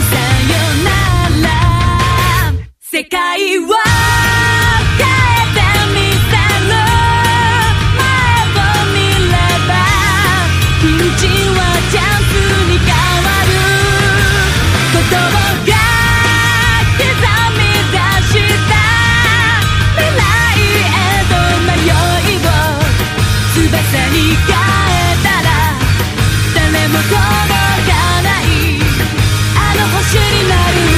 世界は変えてみせる前を見ればピンチはチャンスに変わることが刻み出した未来への迷いを翼に変えたら誰も届かないあの星になる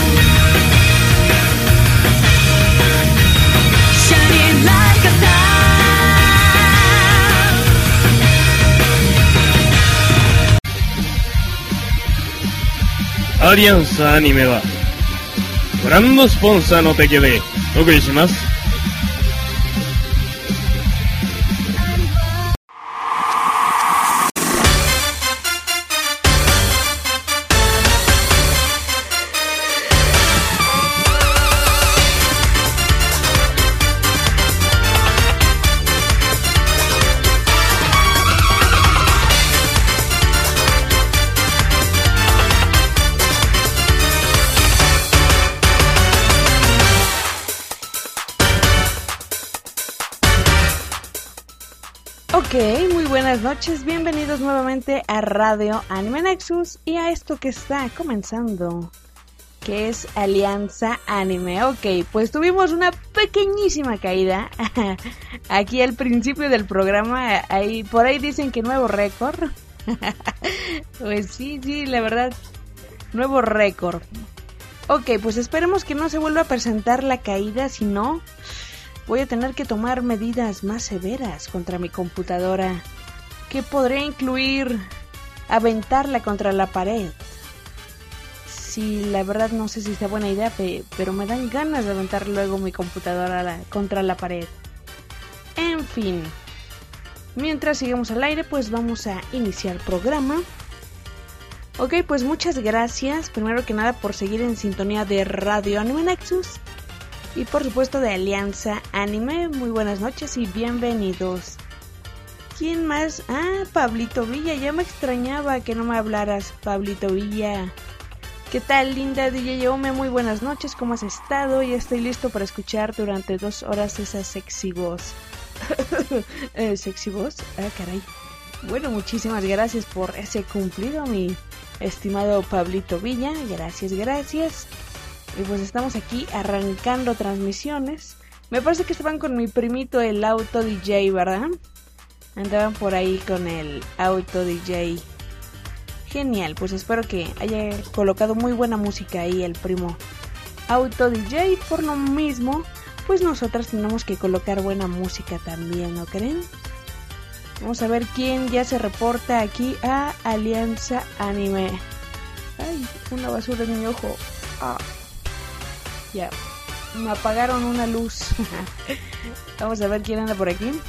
アリアンスアニメはブランドスポンサーの提供でお送りします。 Ok, muy buenas noches, bienvenidos nuevamente a Radio Anime Nexus y a esto que está comenzando, que es Alianza Anime. Ok, pues tuvimos una pequeñísima caída aquí al principio del programa, por ahí dicen que nuevo récord. Pues sí, la verdad, nuevo récord. Ok, pues esperemos que no se vuelva a presentar la caída, si no voy a tener que tomar medidas más severas contra mi computadora, que podría incluir aventarla contra la pared. Sí, la verdad no sé si sea buena idea, pero me dan ganas de aventar luego mi computadora contra la pared. En fin, mientras sigamos al aire, pues vamos a iniciar el programa. Ok, pues muchas gracias, primero que nada, por seguir en sintonía de Radio Anime Nexus. Y por supuesto de Alianza Anime, muy buenas noches y bienvenidos. ¿Quién más? Ah, Pablito Villa, ya me extrañaba que no me hablaras, Pablito Villa. ¿Qué tal, linda DJ Yome? Muy buenas noches, ¿cómo has estado? Ya estoy listo para escuchar durante 2 horas esa sexy voz. ¿Sexy voz? Ah, caray. Bueno, muchísimas gracias por ese cumplido, mi estimado Pablito Villa. Gracias. Y pues estamos aquí arrancando transmisiones. Me parece que estaban con mi primito el Auto DJ, ¿verdad? Andaban por ahí con el Auto DJ. Genial, pues espero que haya colocado muy buena música ahí el primo Auto DJ. Por lo mismo, pues nosotras tenemos que colocar buena música también, ¿no creen? Vamos a ver quién ya se reporta aquí a Alianza Anime. Ay, una basura en mi ojo. Ah. Ya, me apagaron una luz. Vamos a ver quién anda por aquí.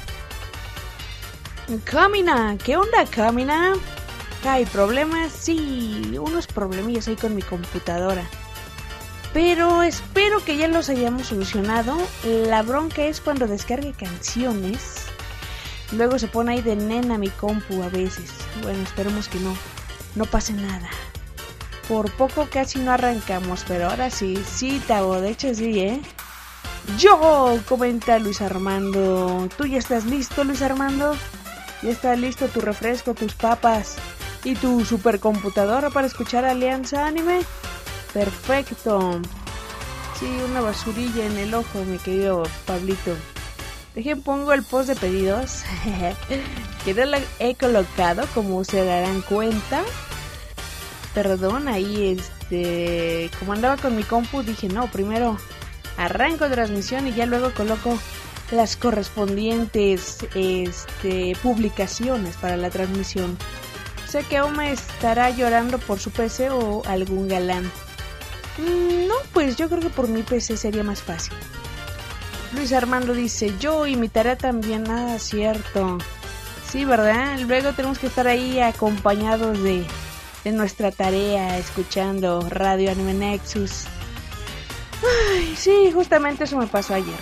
Camina, ¿qué onda, Camina? ¿Hay problemas? Sí, unos problemillas ahí con mi computadora, pero espero que ya los hayamos solucionado. La bronca es cuando descargue canciones, luego se pone ahí de nena mi compu a veces. Bueno, esperemos que no pase nada. Por poco casi no arrancamos, pero ahora sí, Tavo, de hecho sí, ¿eh? ¡Yo! Comenta Luis Armando. ¿Tú ya estás listo, Luis Armando? ¿Ya está listo tu refresco, tus papas y tu supercomputadora para escuchar Alianza Anime? Perfecto. Sí, una basurilla en el ojo, mi querido Pablito. Dejen, pongo el post de pedidos, que no lo he colocado, como se darán cuenta. Perdón, ahí como andaba con mi compu, dije no, primero arranco transmisión y ya luego coloco las correspondientes publicaciones para la transmisión. Sé que aún me estará llorando por su PC o algún galán. No, pues yo creo que por mi PC sería más fácil. Luis Armando dice, yo y mi tarea también. Ah, cierto. Sí, ¿verdad? Luego tenemos que estar ahí acompañados de nuestra tarea, escuchando Radio Anime Nexus. Ay, sí, justamente eso me pasó ayer.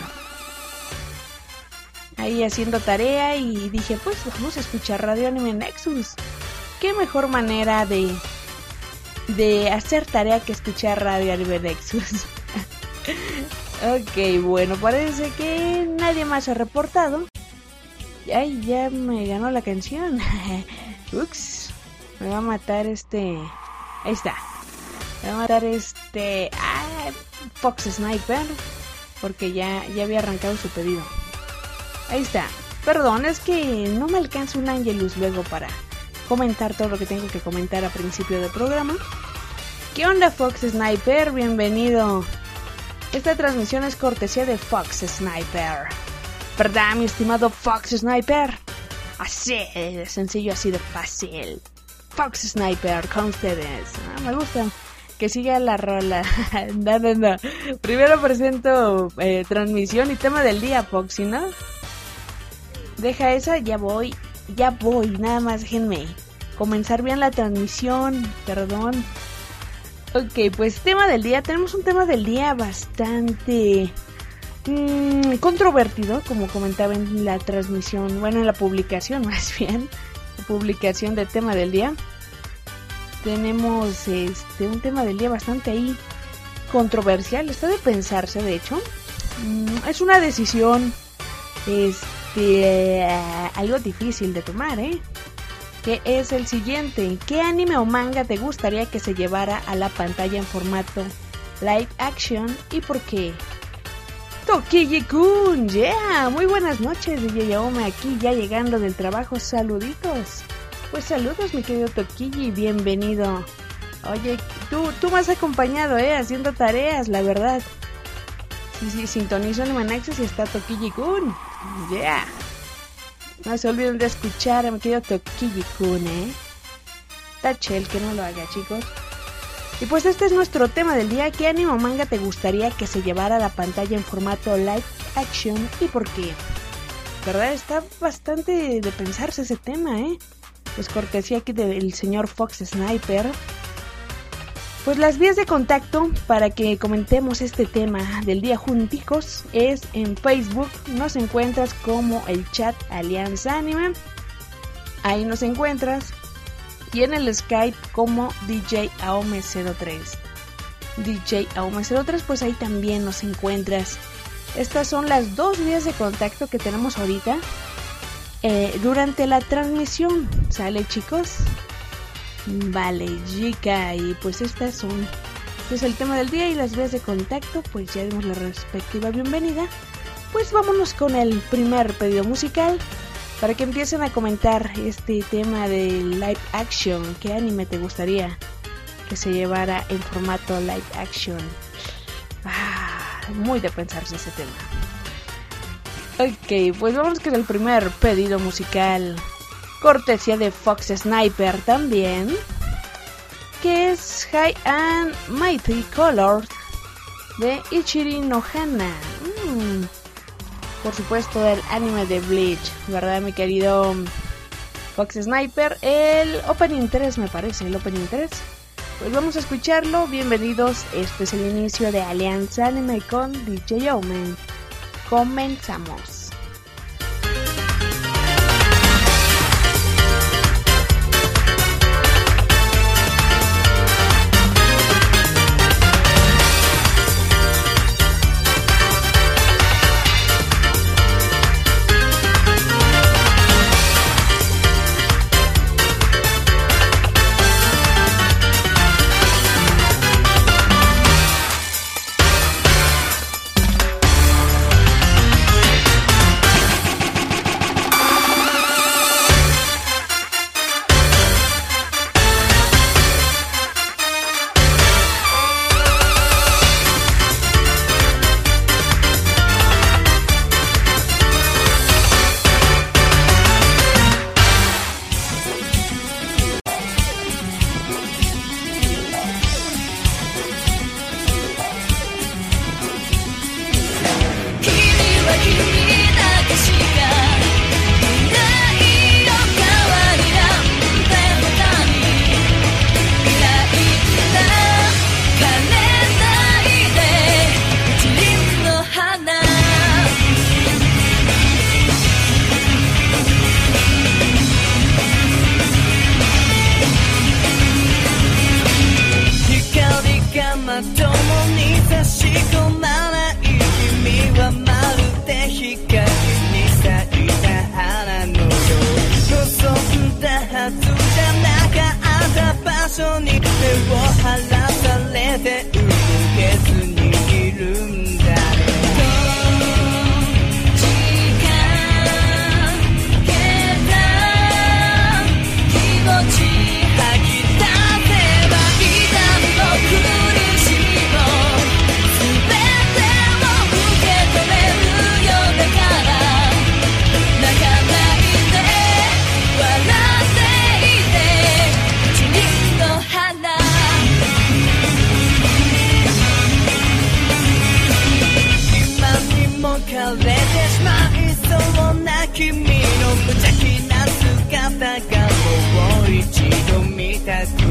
Ahí haciendo tarea y dije, pues vamos a escuchar Radio Anime Nexus. Qué mejor manera de de hacer tarea que escuchar Radio Anime Nexus. Ok, bueno, parece que nadie más se ha reportado. Ay, ya me ganó la canción. Ups, me va a matar Ahí está. Me va a matar Fox Sniper, porque ya había arrancado su pedido. Ahí está. Perdón, es que no me alcanza un Angelus luego para comentar todo lo que tengo que comentar a principio del programa. ¿Qué onda, Fox Sniper? Bienvenido. Esta transmisión es cortesía de Fox Sniper, ¿verdad, mi estimado Fox Sniper? Así de sencillo, así de fácil. Fox Sniper con ustedes. Me gusta que siga la rola. No. Primero presento transmisión y tema del día, Foxy, ¿no? Deja esa, ya voy. Nada más déjenme comenzar bien la transmisión. Perdón. Ok, pues tema del día. Tenemos un tema del día bastante controvertido, como comentaba en la transmisión, bueno, en la publicación más bien, la publicación del tema del día. Tenemos un tema del día bastante ahí controversial, está de pensarse, de hecho. Es una decisión algo difícil de tomar, que es el siguiente: ¿qué anime o manga te gustaría que se llevara a la pantalla en formato live action y por qué? Tokiji-kun, yeah, muy buenas noches, DJ Yaome, aquí ya llegando del trabajo, saluditos. Pues saludos, mi querido Tokiji, bienvenido. Oye, tú me has acompañado, haciendo tareas, la verdad. Sí, sintonizo Anime Nexus y está Tokiji-kun, yeah. No se olviden de escuchar a mi querido Tokiji-kun, Tachel, que no lo haga, chicos. Y pues este es nuestro tema del día: ¿qué anime o manga te gustaría que se llevara a la pantalla en formato live action y por qué? ¿Verdad? Está bastante de pensarse ese tema, Pues cortesía aquí del señor Fox Sniper. Pues las vías de contacto para que comentemos este tema del día junticos es en Facebook. Nos encuentras como el chat Alianza Anime. Ahí nos encuentras. Y en el Skype como DJ Aome03. DJ Aome03, pues ahí también nos encuentras. Estas son las dos vías de contacto que tenemos ahorita durante la transmisión. ¿Sale, chicos? Vale, chica. Y pues este es el tema del día y las vías de contacto. Pues ya dimos la respectiva bienvenida. Pues vámonos con el primer pedido musical, para que empiecen a comentar este tema de live action. ¿Qué anime te gustaría que se llevara en formato live action? Muy de pensarse ese tema. Ok, pues vamos con el primer pedido musical, cortesía de Fox Sniper también, que es High and Mighty Colors de Ichiri no Hana. Por supuesto, del anime de Bleach, ¿verdad, mi querido Fox Sniper? El Opening 3, me parece, el Opening 3. Pues vamos a escucharlo. Bienvenidos, este es el inicio de Alianza Anime con DJ Yaome. Comenzamos. まともに差し込まない君はまるで光に咲いた花のよう望んだはずじゃなかった場所に手を離されて動けずにいるんだね枯れてしまいそうな君の無邪気な姿がもう一度見たくて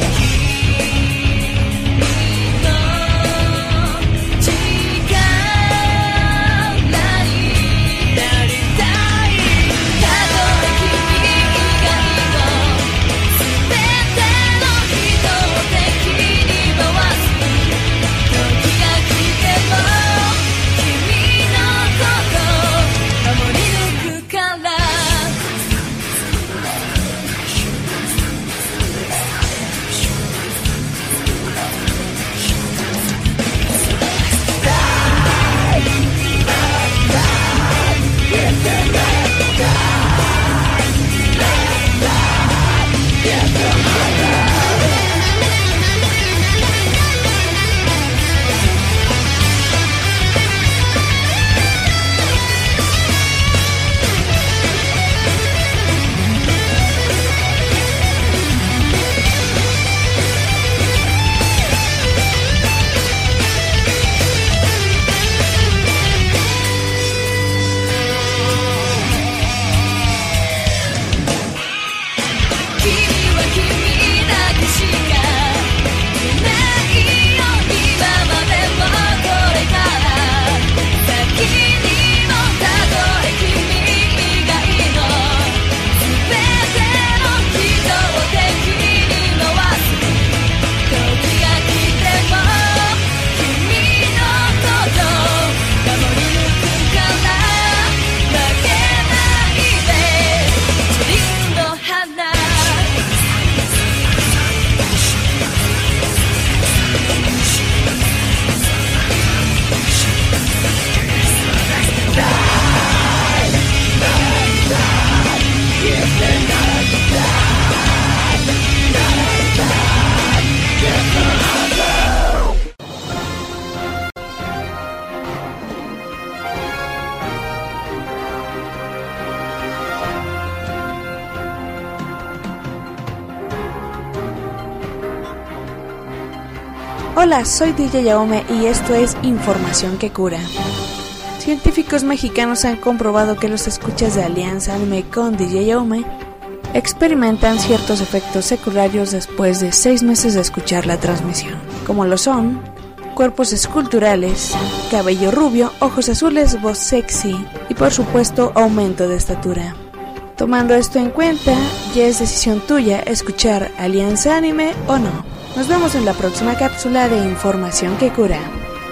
Hola, soy DJ Yaome y esto es Información que Cura. Científicos mexicanos han comprobado que los escuchas de Alianza Anime con DJ Yaome experimentan ciertos efectos secundarios después de 6 meses de escuchar la transmisión, como lo son cuerpos esculturales, cabello rubio, ojos azules, voz sexy y por supuesto aumento de estatura. Tomando esto en cuenta, ya es decisión tuya escuchar Alianza Anime o no. Nos vemos en la próxima cápsula de Información que Cura.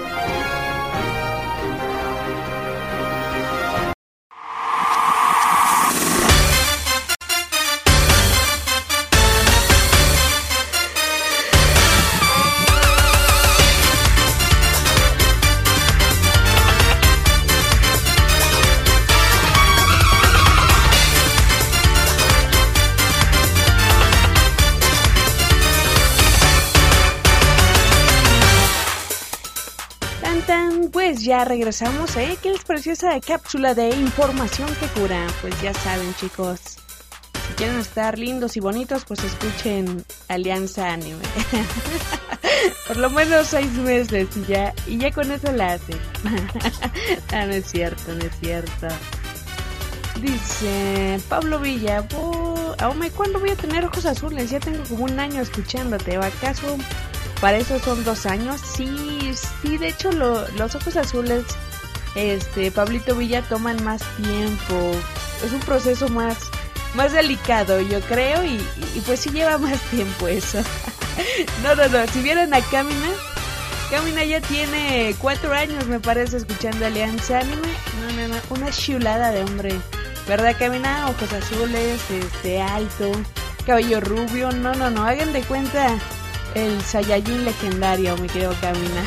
Pues ya regresamos, ¿Qué les pareció esa cápsula de Información que Cura? Pues ya saben, chicos, si quieren estar lindos y bonitos, pues escuchen Alianza Anime. Por lo menos 6 meses y ya con eso la hacen. No es cierto. Dice Pablo Villa, Aome, ¿cuándo voy a tener ojos azules? Ya tengo como 1 año escuchándote, ¿o acaso para eso son 2 años? Sí, de hecho los ojos azules, Pablito Villa, toman más tiempo. Es un proceso más delicado, yo creo, y pues sí lleva más tiempo eso. No, si vieran a Kamina, Kamina ya tiene 4 años, me parece, escuchando Alianza Anime. No, una chulada de hombre. ¿Verdad, Kamina? Ojos azules, alto, cabello rubio. No, hagan de cuenta el Saiyajin legendario, mi querido Kamina.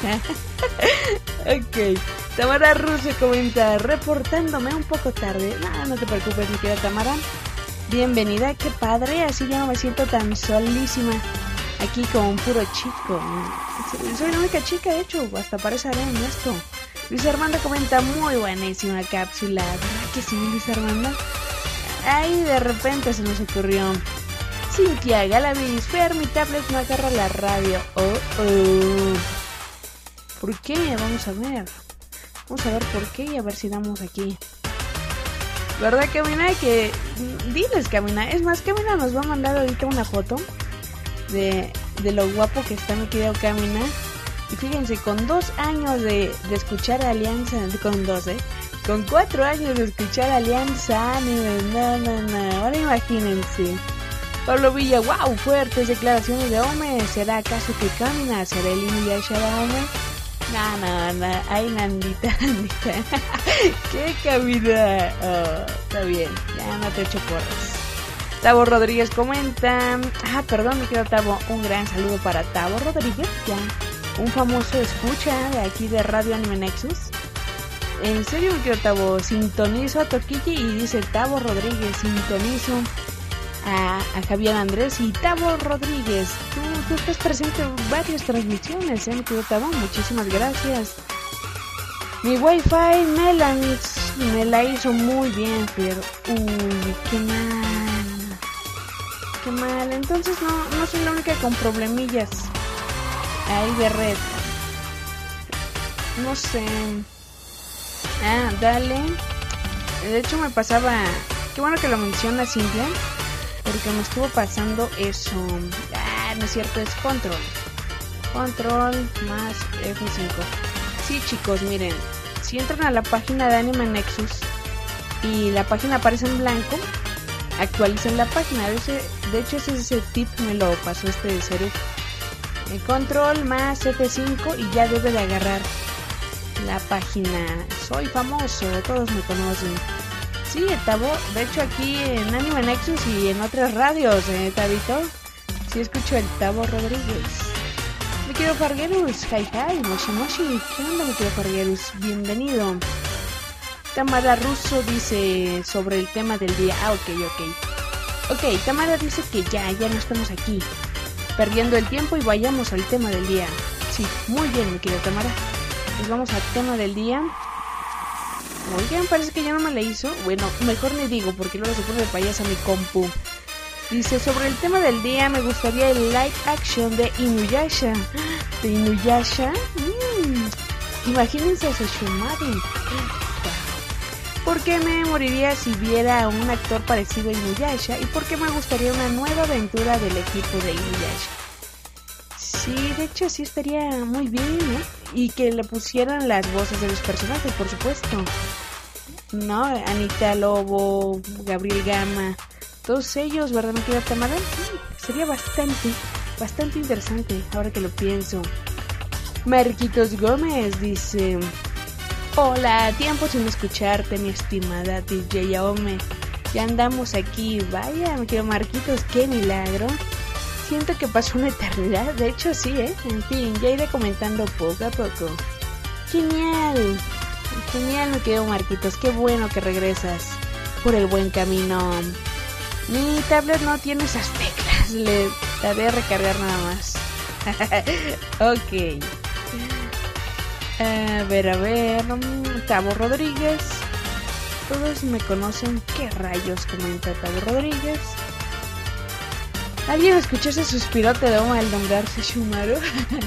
Ok. Tamara Russo comenta, reportándome un poco tarde. No te preocupes, mi querida Tamara. Bienvenida, qué padre, así ya no me siento tan solísima. Aquí con un puro chico. Soy la única chica, de hecho, hasta parece en esto. Luis Armando comenta, muy buenísima cápsula. ¿Verdad que sí, Luis Armando? Ahí de repente se nos ocurrió. Cintia Galavis, Fer, mi tablet no agarra la radio. ¿Por qué? Vamos a ver por qué y a ver si damos aquí. ¿Verdad, Kamina? Que diles, Kamina. Es más, Kamina nos va a mandar ahorita una foto de lo guapo que está mi querido Kamina. Y fíjense, con 2 años de escuchar Alianza, con 4 años de escuchar Alianza Anime, no, ahora imagínense. Pablo Villa, wow, fuertes declaraciones de Ome. ¿Será acaso que Kamina será el Inuyasha de Ome? No, ay, Nandita. ¿Qué, Kamina? Está bien, ya no te echo porras. Tavo Rodríguez comenta, perdón, mi querido Tavo, un gran saludo para Tavo Rodríguez, ya un famoso escucha de aquí de Radio Anime Nexus. En serio, mi querido Tavo, sintonizo a Toquille y dice Tavo Rodríguez, sintonizo a Javier Andrés y Tavo Rodríguez. Tú estás presente en varias transmisiones, mi querido Tavo, muchísimas gracias. Mi wifi me la hizo muy bien, pero qué mal, entonces no soy la única con problemillas ahí de red, no sé. Dale, de hecho me pasaba, qué bueno que lo menciona Cintia, porque me estuvo pasando eso. No es cierto, es control más F5. Sí, chicos, miren, si entran a la página de Anime Nexus y la página aparece en blanco, actualicen la página. De hecho ese tip me lo pasó de Serif. Control más F5 y ya debe de agarrar la página. Soy famoso, todos me conocen. Sí, Tavo, de hecho aquí en Anime Nexus y en otras radios, Tabito, sí escucho el Tavo Rodríguez. Mi querido Farguerus, hi, moshi, ¿qué onda, mi querido Farguerus? Bienvenido. Tamara Russo dice sobre el tema del día. Ok, Tamara dice que ya no estamos aquí perdiendo el tiempo y vayamos al tema del día. Sí, muy bien, mi querida Tamara. Pues vamos al tema del día. Oigan, parece que ya no me la hizo. Bueno, mejor ni digo porque luego se pone de payasa mi compu. Dice, sobre el tema del día me gustaría el live action de Inuyasha. ¿De Inuyasha? Imagínense a Sesshomaru. ¿Por qué me moriría si viera a un actor parecido a Inuyasha? ¿Y por qué me gustaría una nueva aventura del equipo de Inuyasha? Sí, de hecho sí estaría muy bien, ¿no? Y que le pusieran las voces de los personajes, por supuesto. ¿No? Anita Lobo, Gabriel Gama, todos ellos, ¿verdad, mi querida Tamara? Sería bastante interesante, ahora que lo pienso. Marquitos Gómez dice... Hola, tiempo sin escucharte, mi estimada DJ Yaome. Ya andamos aquí, vaya, mi querido Marquitos, qué milagro. Siento que pasó una eternidad, de hecho sí, En fin, ya iré comentando poco a poco. Genial, mi querido Marquitos, qué bueno que regresas por el buen camino. Mi tablet no tiene esas teclas, le daré a recargar nada más. Ok. A ver, Tavo Rodríguez. Todos me conocen, ¿qué rayos comenta Tavo Rodríguez? ¿Alguien escuchó ese suspirote de Oma al nombrarse Shumaru?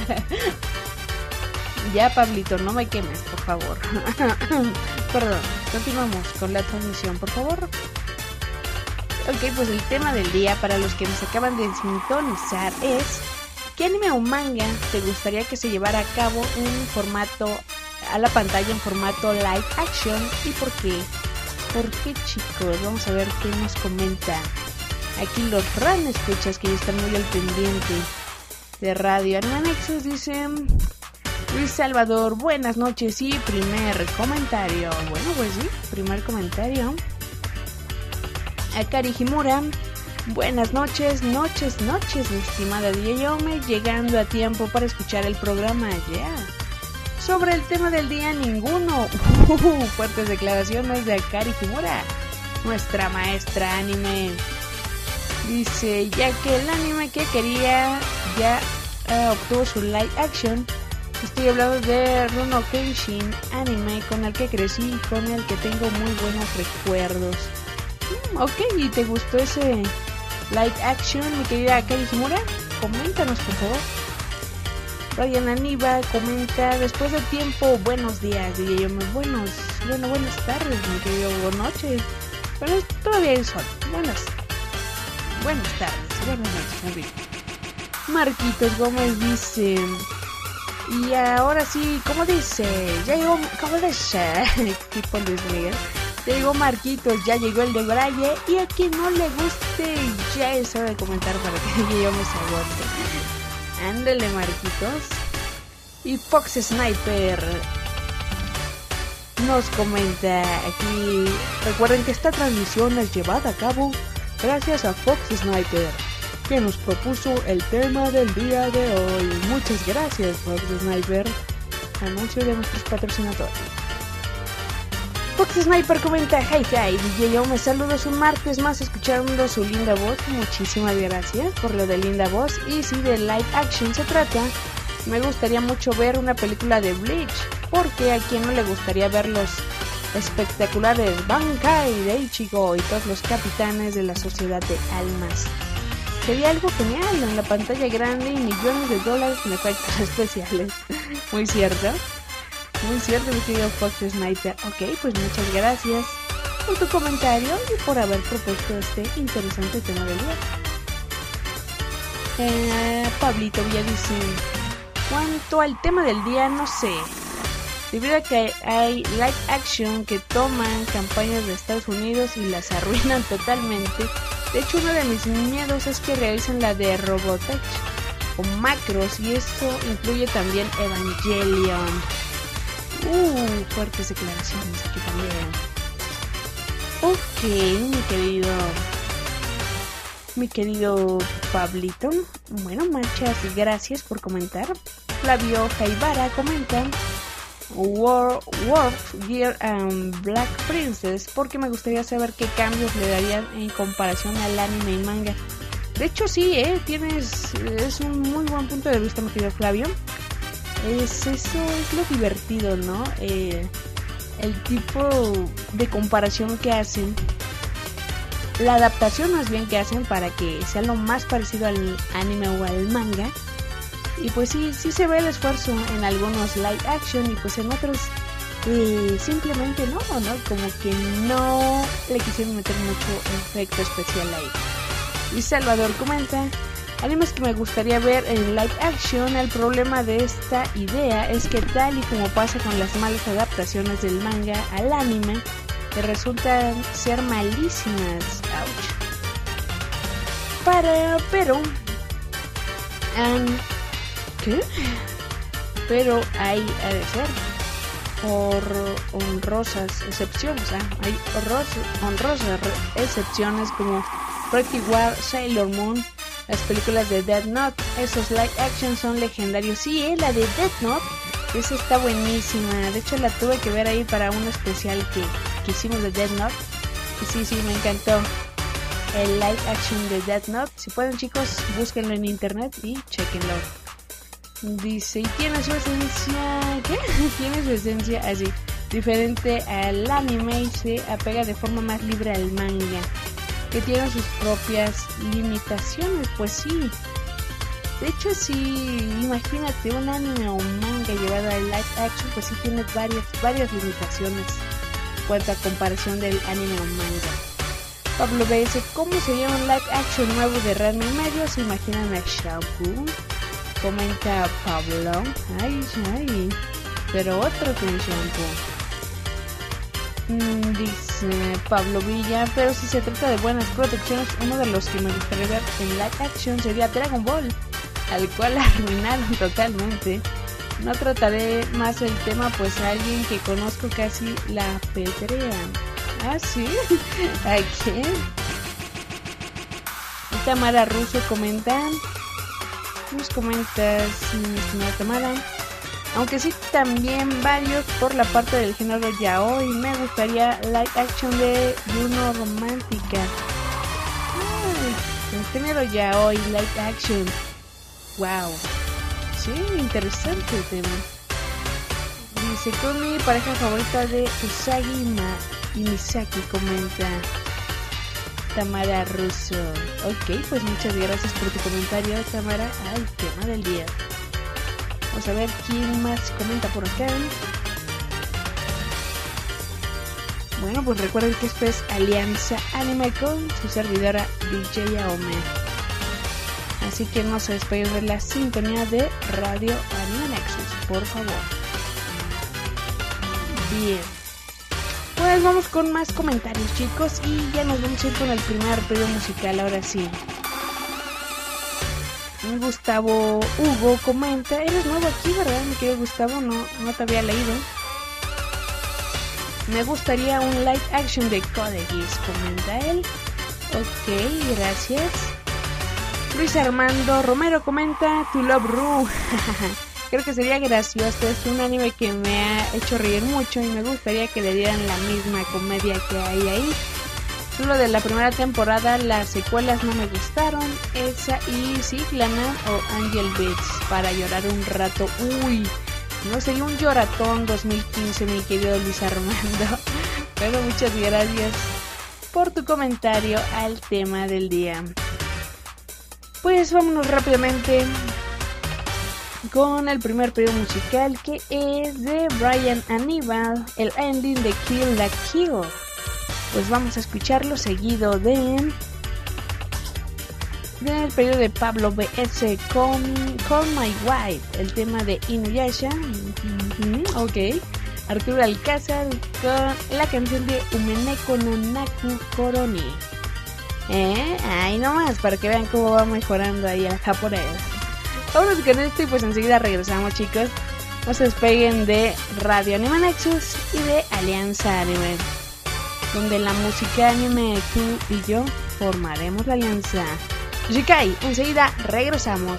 Ya, Pablito, no me quemes, por favor. Perdón, continuamos con la transmisión, por favor. Ok, pues el tema del día para los que nos acaban de sintonizar es... ¿Qué anime o manga te gustaría que se llevara a cabo a la pantalla en formato live action? ¿Y por qué? ¿Por qué, chicos? Vamos a ver qué nos comenta. Aquí los escuchas que ya están muy al pendiente de Radio Anime Nexus dicen... Luis Salvador, buenas noches y primer comentario. Bueno, pues sí, primer comentario. Akari Himura, buenas noches, mi estimada Dieyome, llegando a tiempo para escuchar el programa. Sobre el tema del día, ninguno. Fuertes declaraciones de Akari Himura, nuestra maestra anime. Dice, ya que el anime que quería ya obtuvo su live action. Estoy hablando de Runo Kenshin, anime con el que crecí y con el que tengo muy buenos recuerdos. Ok, ¿y te gustó ese live action, mi querida Akari Himura? Coméntanos, por favor. Ryan Aniba comenta, después de tiempo, buenos días, y yo buenas tardes, mi querido, buenas noches. Bueno, todavía hay sol. Buenas tardes, buenas noches, muy bien. Marquitos Gómez dice... Y ahora sí, ¿cómo dice? Ya llegó, ¿cómo dice? Tipo Luis Miguel. Ya llegó Marquitos, ya llegó el de Braille. Y a quien no le guste, ya es hora de comentar para que yo me sabote. Ándale, Marquitos. Y Fox Sniper nos comenta aquí. Recuerden que esta transmisión es llevada a cabo gracias a Fox Sniper, que nos propuso el tema del día de hoy. Muchas gracias, Fox Sniper. Anuncio de nuestros patrocinadores. Fox Sniper comenta, hey, DJ Yo, me saludos un martes más escuchando su linda voz. Muchísimas gracias por lo de linda voz. Y si de live action se trata, me gustaría mucho ver una película de Bleach, porque a quien no le gustaría ver los espectaculares Bankai de Ichigo y todos los capitanes de la sociedad de almas. Sería algo genial en la pantalla grande y millones de dólares en efectos especiales. Muy cierto, mi querido Fox Sniper. Ok, pues muchas gracias por tu comentario y por haber propuesto este interesante tema del día. Pablito Villa dice, cuanto al tema del día, no sé, debido a que hay live action que toman campañas de Estados Unidos y las arruinan totalmente. De hecho, uno de mis miedos es que realicen la de Robotech o Macros, y esto incluye también Evangelion. Fuertes declaraciones aquí también. Ok, mi querido Pablito. Bueno, muchas gracias por comentar. Flavio Jaibara comenta, Wolf Gear and Black Princess, porque me gustaría saber qué cambios le darían en comparación al anime y manga. De hecho sí, es un muy buen punto de vista, mi querido Flavio. Eso es lo divertido, ¿no? El tipo de comparación que hacen, la adaptación más bien que hacen para que sea lo más parecido al anime o al manga. Y pues sí se ve el esfuerzo en algunos live action, y pues en otros simplemente no, como que no le quisieron meter mucho efecto especial ahí. Y Salvador comenta, animes que me gustaría ver en live action. El problema de esta idea es que, tal y como pasa con las malas adaptaciones del manga al anime, que resultan ser malísimas. Pero hay, ha de ser, honrosas excepciones. Hay honrosas excepciones como Pretty War, Sailor Moon, las películas de Death Note. Esos live action son legendarios. Sí, la de Death Note, esa está buenísima. De hecho la tuve que ver ahí para un especial que hicimos de Death Note. Y sí, me encantó el live action de Death Note. Si pueden, chicos, búsquenlo en internet y chequenlo. Dice, y tiene su esencia, tiene su esencia así, diferente al anime, y se apega de forma más libre al manga, que tiene sus propias limitaciones. Pues sí, de hecho sí, imagínate un anime o un manga llevado al live action, pues sí tiene varias limitaciones en cuanto a comparación del anime o manga. Pablo B dice, ¿cómo sería un live action nuevo de Ranma y medio? ¿Se imaginan a Shampoo? Comenta Pablo. Ay, pero otro que un Shampoo. Dice Pablo Villa, pero si se trata de buenas producciones, uno de los que me gustaría ver en live action sería Dragon Ball, al cual arruinaron totalmente. No trataré más el tema, pues a alguien que conozco casi la apedrean. ¿Ah, sí? ¿A quién? Tamara Russo comenta. Nos comentas, mi estimada Tamara. Aunque sí, también varios por la parte del género yaoi. Me gustaría live action de Juno Romántica. El género yaoi, live action. Wow. Sí, interesante el tema. Dice, con mi pareja favorita de Usagi y Misaki, comenta Tamara Russo. Ok, pues muchas gracias por tu comentario, Tamara. Ay, tema del día. Vamos a ver quién más comenta por acá. Bueno, pues recuerden que esto es Alianza Anime con su servidora DJ Aome. Así que no se despeguen de la sintonía de Radio Anime Nexus, por favor. Bien. Pues vamos con más comentarios, chicos, y ya nos vamos a ir con el primer pedido musical, ahora sí. Gustavo Hugo comenta, eres nuevo aquí, ¿verdad, mi querido Gustavo? No te había leído. Me gustaría un live action de Code Geass, comenta él. Ok, gracias. Luis Armando Romero comenta, To Love Ru. Creo que sería gracioso, es un anime que me ha hecho reír mucho y me gustaría que le dieran la misma comedia que hay ahí. Solo de la primera temporada, las secuelas no me gustaron. Esa y Siglana o Angel Beats para llorar un rato. Uy, no sería un lloratón 2015, mi querido Luis Armando. Pero muchas gracias por tu comentario al tema del día. Pues vámonos rápidamente con el primer pedido musical, que es de Brian Aníbal, el ending de Kill la Kill. Pues vamos a escucharlo seguido del pedido de Pablo BS con Call My Wife, el tema de Inuyasha. Ok. Arturo Alcázar con la canción de Umeneko no Naku Koroni. Ahí nomás, para que vean cómo va mejorando ahí el japonés. Vámonos con esto y pues enseguida regresamos, chicos. No se despeguen de Radio Anime Nexus y de Alianza Anime, donde la música anime, tú y yo formaremos la alianza. Shikai, enseguida regresamos.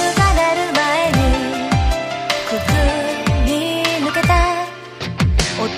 「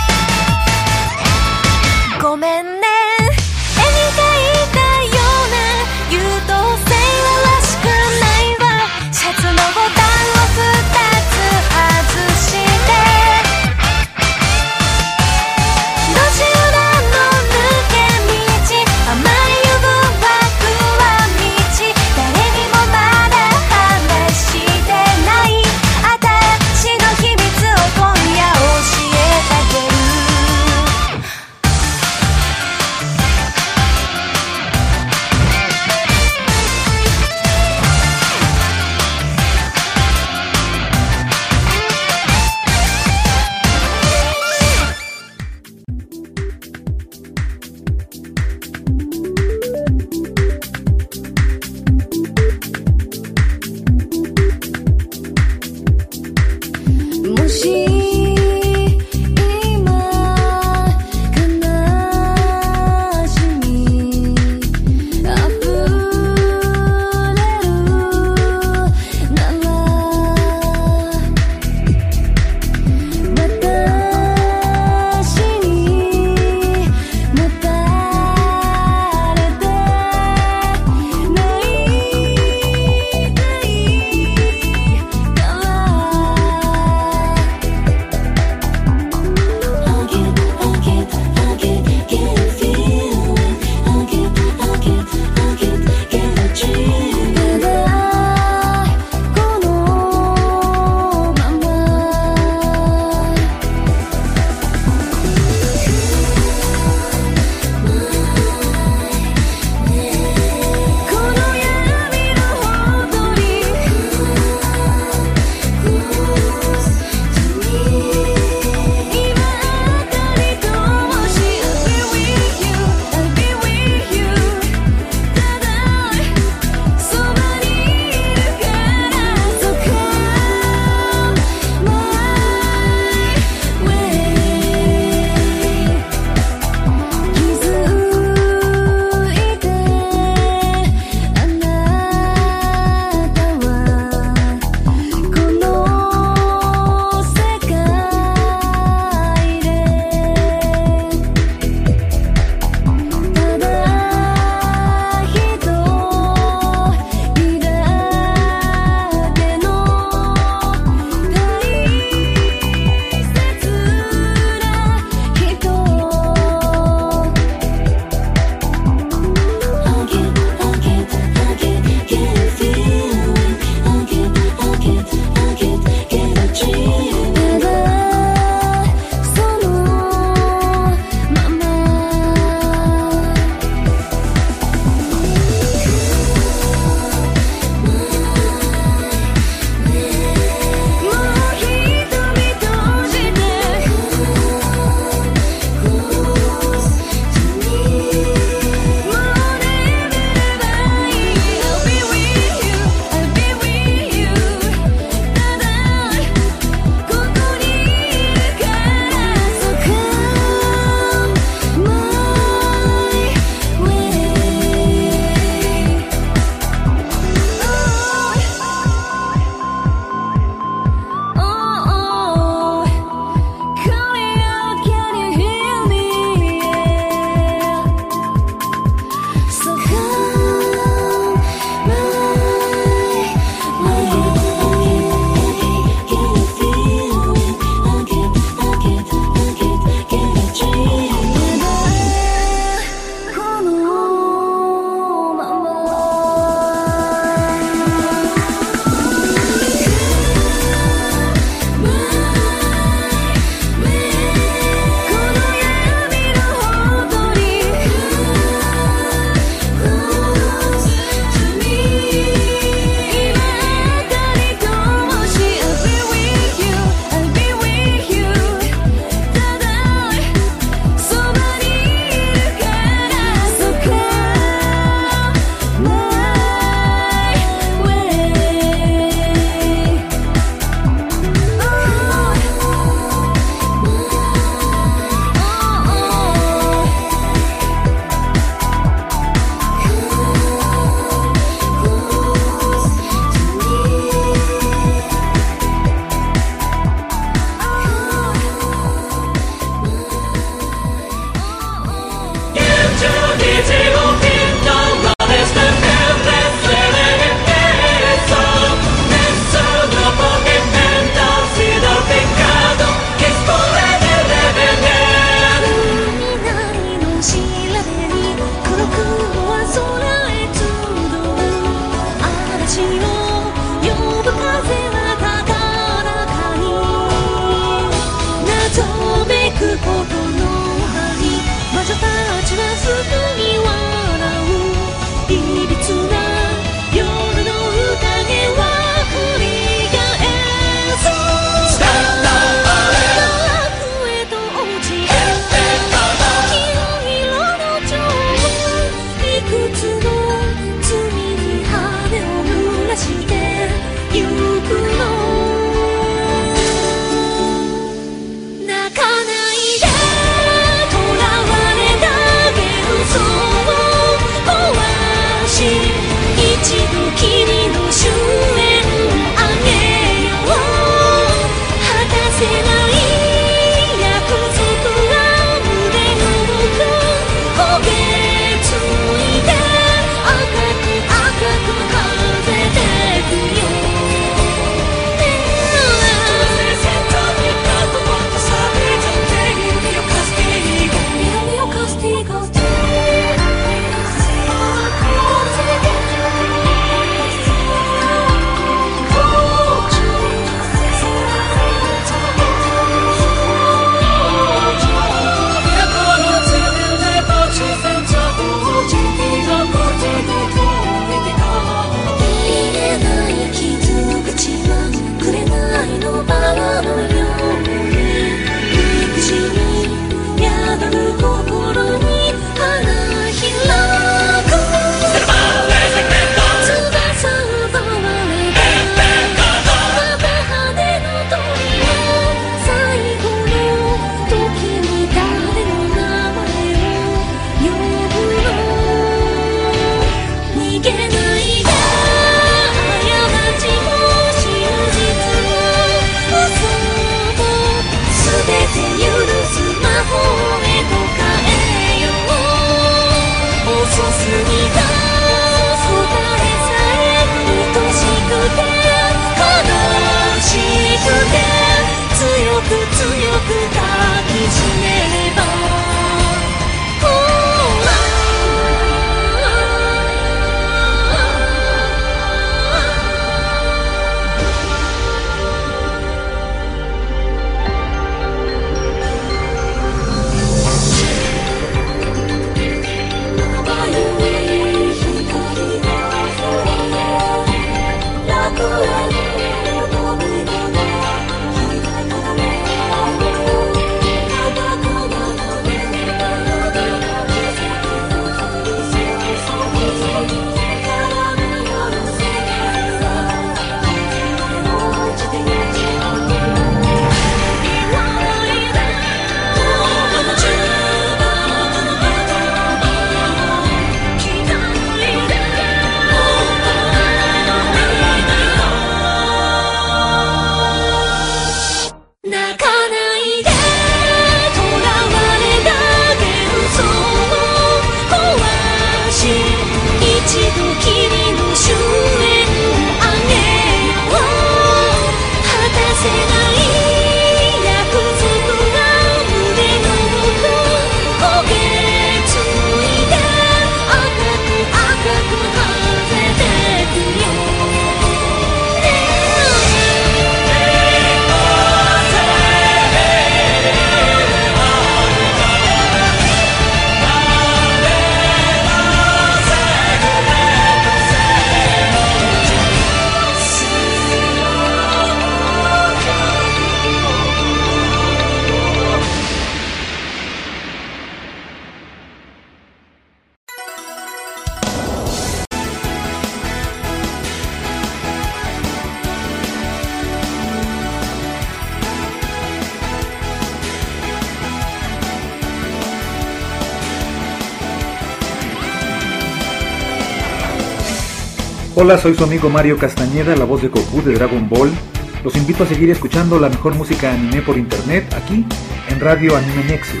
Hola, soy su amigo Mario Castañeda, la voz de Goku de Dragon Ball. Los invito a seguir escuchando la mejor música anime por internet aquí en Radio Anime Nexus.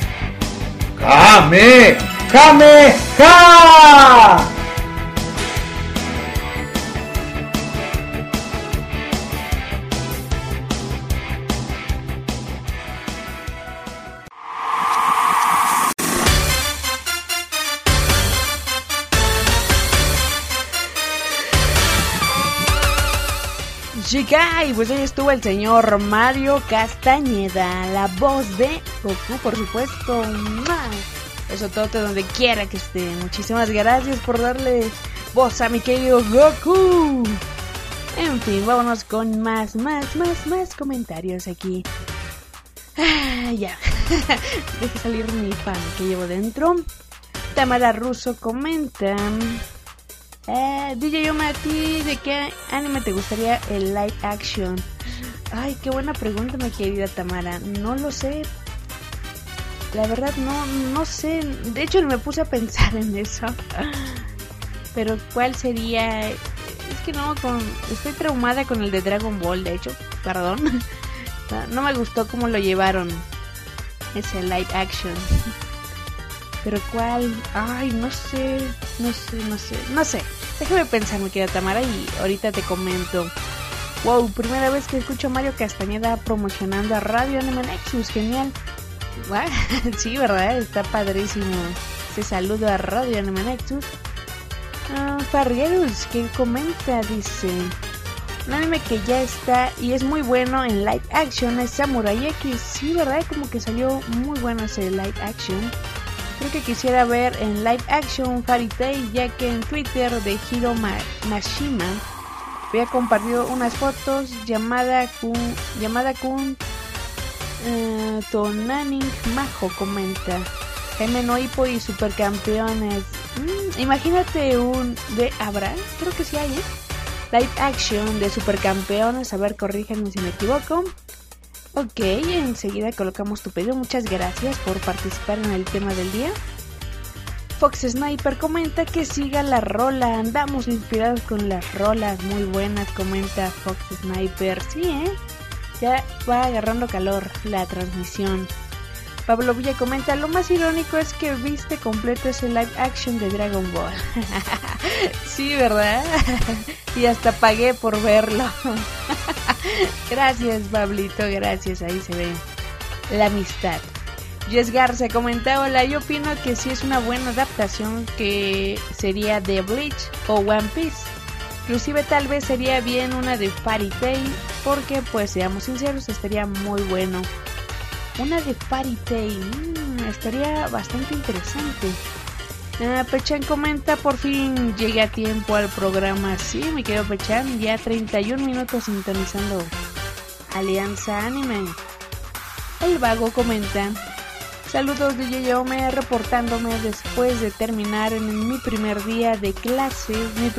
¡Kame! ¡Kame! ¡Ja! Chica, y pues ahí estuvo el señor Mario Castañeda, la voz de Goku, por supuesto. Eso todo donde quiera que esté. Muchísimas gracias por darle voz a mi querido Goku. En fin, vámonos con más comentarios aquí. Ya. Deje salir mi fan que llevo dentro. Tamara Russo comenta: DJ Yoma, ¿a ti de qué anime te gustaría el live action? Ay, qué buena pregunta, mi querida Tamara. No lo sé. La verdad no sé. De hecho me puse a pensar en eso. Pero ¿cuál sería? Es que no, estoy traumada con el de Dragon Ball, de hecho. Perdón. No me gustó cómo lo llevaron ese live action. Pero ¿cuál? Ay, no sé. Déjame pensar, mi querida Tamara, y ahorita te comento. Wow, primera vez que escucho a Mario Castañeda promocionando a Radio Anime Nexus, genial. Sí, ¿verdad? Está padrísimo. Te saludo a Radio Anime Nexus. Farguerus, que comenta, dice: un anime que ya está y es muy bueno en live action es Samurai X. Sí, ¿verdad? Como que salió muy bueno ese live action. Creo que quisiera ver en live action Fairy Tail, ya que en Twitter de Hiro Mashima había compartido unas fotos llamada Kun Tonanin Majo. Comenta: Jaime no Hippo y Supercampeones. Imagínate un de Abraham, creo que sí hay, live action de Supercampeones. A ver, corríjanme si me equivoco. Ok, enseguida colocamos tu pedido. Muchas gracias por participar en el tema del día. Fox Sniper comenta que siga la rola. Andamos inspirados con las rolas muy buenas, comenta Fox Sniper. Sí, ya va agarrando calor la transmisión. Pablo Villa comenta: lo más irónico es que viste completo ese live action de Dragon Ball. Sí, ¿verdad? Y hasta pagué por verlo. Gracias, Pablito, gracias. Ahí se ve la amistad. Jess Garza comenta: hola, yo opino que sí es una buena adaptación, que sería de Bleach o One Piece. Inclusive tal vez sería bien una de Fairy Tail, porque pues seamos sinceros, estaría muy bueno. Una de Fairy Tail, estaría bastante interesante. Pechan comenta: por fin llegué a tiempo al programa. Sí, mi querido Pechan, ya 31 minutos sintonizando Alianza Anime. El Vago comenta: saludos, DJ Yome, reportándome después de terminar en mi primer día de clases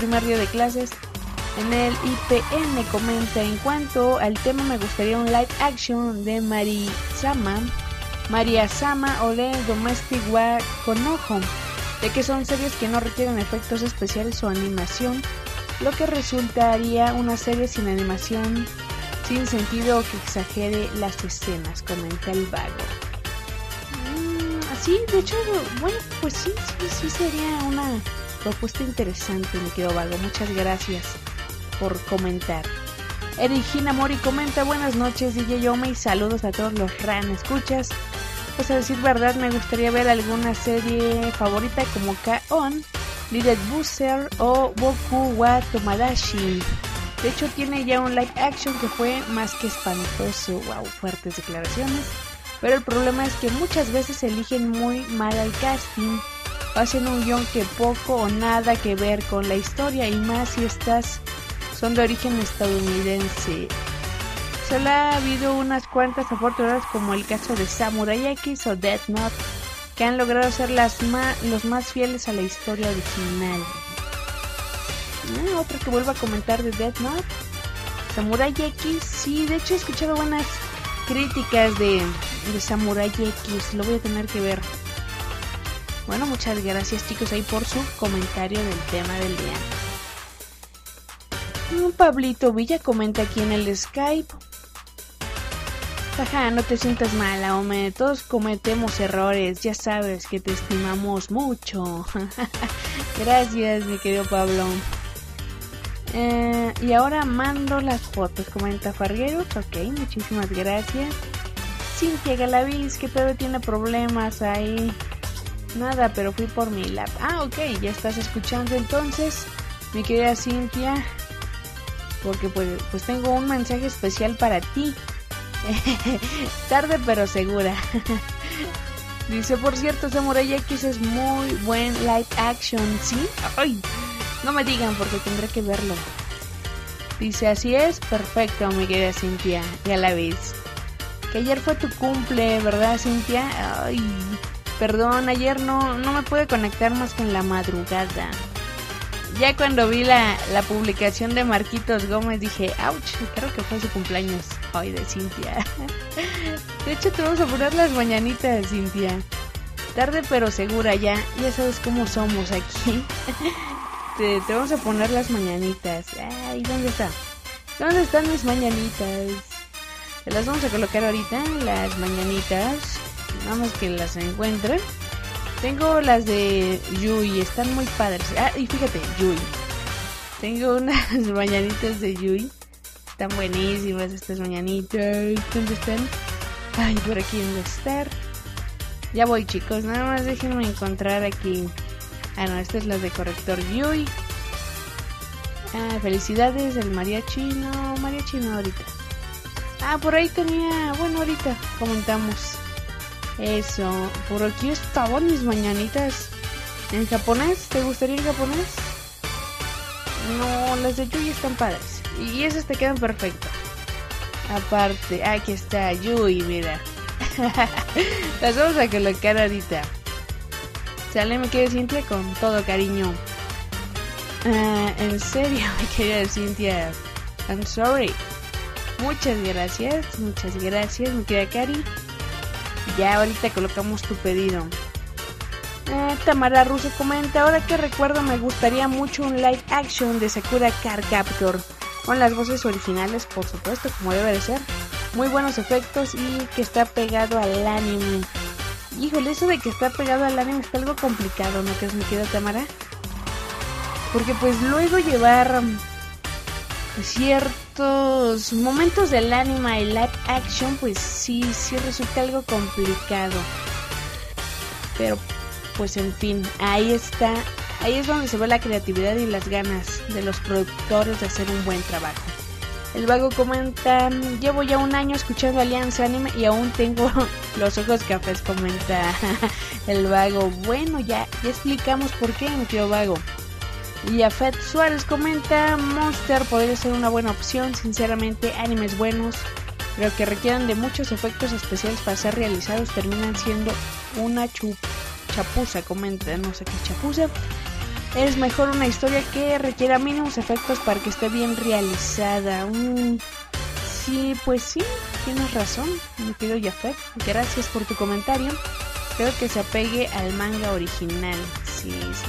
en el IPN. Comenta: en cuanto al tema, me gustaría un live action de Maria-sama o de Domestic wa Konoha, de que son series que no requieren efectos especiales o animación, lo que resultaría una serie sin animación, sin sentido o que exagere las escenas, comenta el Vago. Sí, de hecho, bueno, pues sí sería una propuesta interesante, mi querido Vago. Muchas gracias por comentar. Erigina Mori comenta: buenas noches, DJ Yome, y saludos a todos los RAN escuchas. Pues a decir verdad, me gustaría ver alguna serie favorita como K-On!, Little Booster o Boku wa Tomodachi. De hecho, tiene ya un live action que fue más que espantoso. Wow, fuertes declaraciones. Pero el problema es que muchas veces eligen muy mal al casting, o hacen un guión que poco o nada que ver con la historia, y más si son de origen estadounidense. Solo ha habido unas cuantas afortunadas, como el caso de Samurai X o Death Note, que han logrado ser los más fieles a la historia original. Otro que vuelvo a comentar de Death Note, Samurai X. Sí, de hecho he escuchado buenas críticas de Samurai X, lo voy a tener que ver. Bueno, muchas gracias, chicos, ahí por su comentario del tema del día. Pablito Villa comenta aquí en el Skype. Ajá, no te sientas mala, hombre. Todos cometemos errores. Ya sabes que te estimamos mucho. Gracias, mi querido Pablo. Y ahora mando las fotos, comenta Fargueros. Ok, muchísimas gracias. Cintia Galaviz, que todavía tiene problemas ahí. Nada, pero fui por mi lap. Ok, ya estás escuchando entonces, mi querida Cintia. Porque pues tengo un mensaje especial para ti. Tarde pero segura. Dice, por cierto, Samurai X es muy buen live action, ¿sí? ¡Ay! No me digan porque tendré que verlo. Dice, así es, perfecto, mi querida Cintia. Ya la ves. Que ayer fue tu cumple, ¿verdad, Cintia? Ay, perdón, ayer no me pude conectar más que en la madrugada. Ya cuando vi la publicación de Marquitos Gómez dije, ouch, creo que fue su cumpleaños hoy de Cintia. De hecho te vamos a poner las mañanitas, Cintia. Tarde pero segura, ya sabes cómo somos aquí. Te vamos a poner las mañanitas. Ay, ¿dónde está? ¿Dónde están mis mañanitas? Te las vamos a colocar ahorita, las mañanitas. Nada más que las encuentre. Tengo las de Yui, están muy padres. Y fíjate, Yui. Tengo unas mañanitas de Yui. Están buenísimas estas mañanitas. ¿Dónde están? Ay, por aquí deben estar. Ya voy, chicos, nada más déjenme encontrar aquí. No, esta es la de corrector Yui. Felicidades, el mariachi no ahorita. Por ahí tenía, bueno, ahorita comentamos. Eso, por aquí estaban mis mañanitas. ¿En japonés? ¿Te gustaría en japonés? No, las de Yui están padres. Y esas te quedan perfecto. Aparte, aquí está Yui, mira. Las vamos a colocar ahorita. Sale, me quedé Cintia con todo cariño. En serio, me quedé Cintia. I'm sorry. Muchas gracias, mi querida Cari. Ya ahorita colocamos tu pedido. Tamara Russo comenta, ahora que recuerdo me gustaría mucho un live action de Sakura Card Captor con las voces originales, por supuesto, como debe de ser. Muy buenos efectos y que está pegado al anime. Híjole, eso de que está pegado al anime está algo complicado, ¿no crees, mi querida Tamara? Porque pues luego llevar ciertos momentos del anime y live action, pues sí resulta algo complicado. Pero pues en fin, ahí está. Ahí es donde se ve la creatividad y las ganas de los productores de hacer un buen trabajo. El Vago comenta, llevo ya 1 año escuchando Alianza Anime y aún tengo los ojos cafés, comenta el Vago. Bueno, ya explicamos por qué, mi tío Vago. Y Afet Suárez comenta, Monster podría ser una buena opción, sinceramente animes buenos, pero que requieran de muchos efectos especiales para ser realizados terminan siendo una chapuza, comenta, no sé qué chapuza. Es mejor una historia que requiera mínimos efectos para que esté bien realizada. Sí, pues sí, tienes razón, mi querido Jafet. Gracias por tu comentario. Creo que se apegue al manga original. Sí.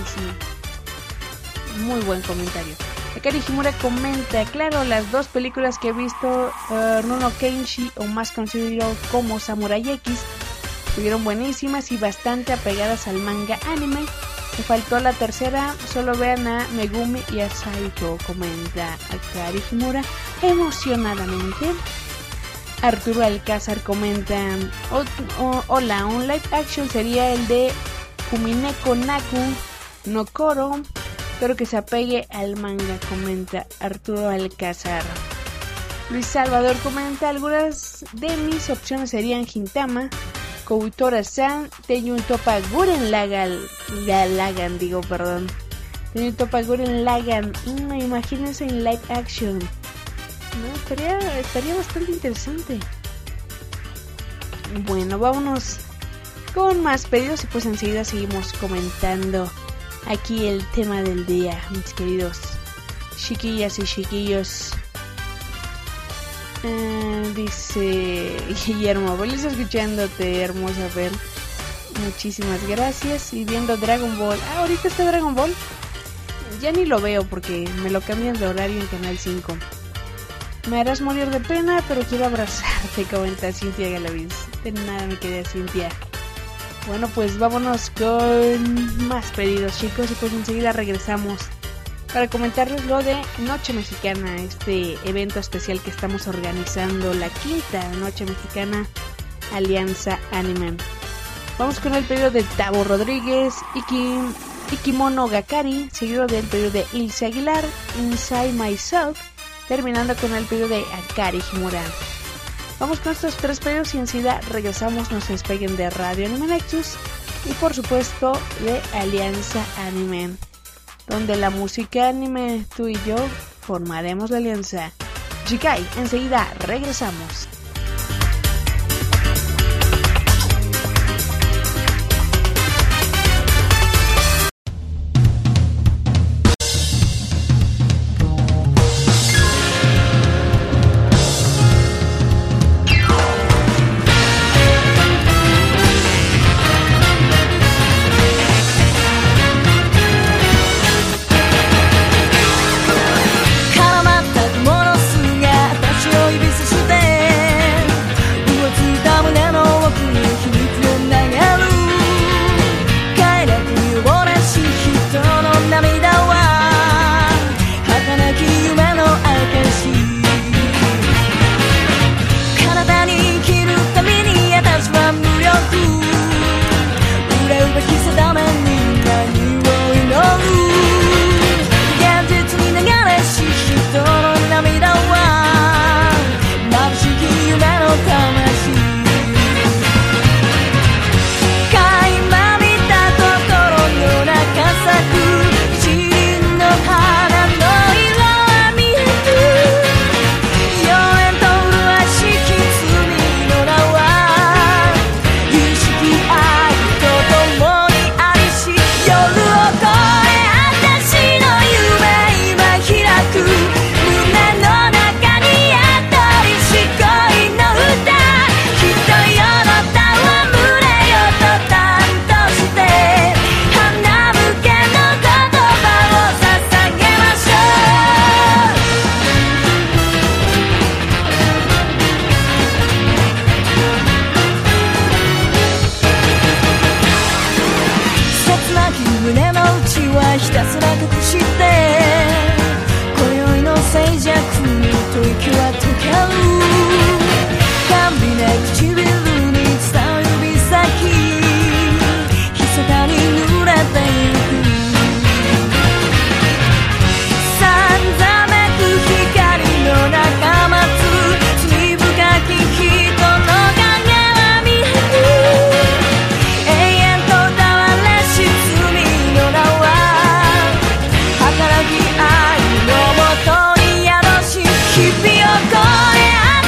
Muy buen comentario. Akari Himura comenta, claro, las 2 películas que he visto, Rurouni Kenshin o más conocido como Samurai X, estuvieron buenísimas y bastante apegadas al manga anime. Me faltó la tercera, solo vean a Megumi y a Saito, comenta Akari Himura emocionadamente. Arturo Alcázar comenta, hola, un live action sería el de Kumineko Naku no Koro, pero que se apegue al manga, comenta Arturo Alcázar. Luis Salvador comenta, algunas de mis opciones serían Gintama, Koutora-san, Teiyun Toppa Gurren Lagann, Teiyun Toppa Gurren Lagann, imagínense en live action. No, estaría bastante interesante. Bueno, vámonos con más pedidos y pues enseguida seguimos comentando aquí el tema del día, mis queridos chiquillas y chiquillos. Dice Guillermo, feliz escuchándote, hermosa Fer. Muchísimas gracias. Y viendo Dragon Ball. Ahorita está Dragon Ball. ya ni lo veo porque me lo cambian de horario en Canal 5. Me harás morir de pena, pero quiero abrazarte, comenta Cintia Galaviz. De nada, mi querida Cintia. Bueno, pues vámonos con más pedidos, chicos, y pues enseguida regresamos para comentarles lo de Noche Mexicana, este evento especial que estamos organizando, la 5ª Noche Mexicana Alianza Anime. Vamos con el pedido de Tavo Rodríguez, Ikimono Gakari, seguido del pedido de Ilse Aguilar, Inside Myself, terminando con el pedido de Akari Himura. Vamos con estos 3 pedidos y enseguida regresamos, no se despeguen de Radio Anime Nexus y por supuesto de Alianza Anime, donde la música anime, tú y yo formaremos la alianza. Jikai, enseguida regresamos. 「日々を越え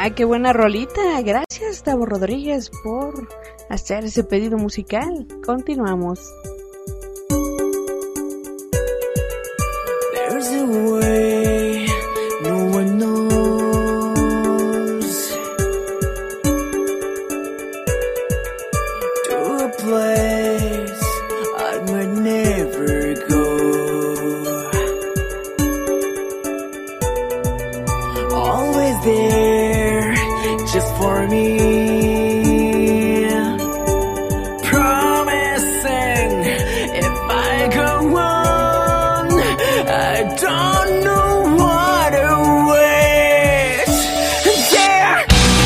Ah, qué buena rolita. Gracias, Tavo Rodríguez, por hacer ese pedido musical. Continuamos. There's a way no one knows, to a place I might never go. Always there, just for me, promising if I go on, I don't know what awaits. Yeah.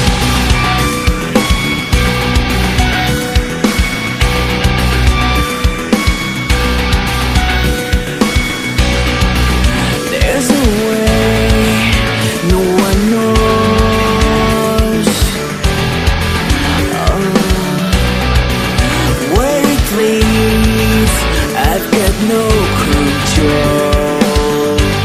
There's a way no one knows. Where it leads, I've got no control.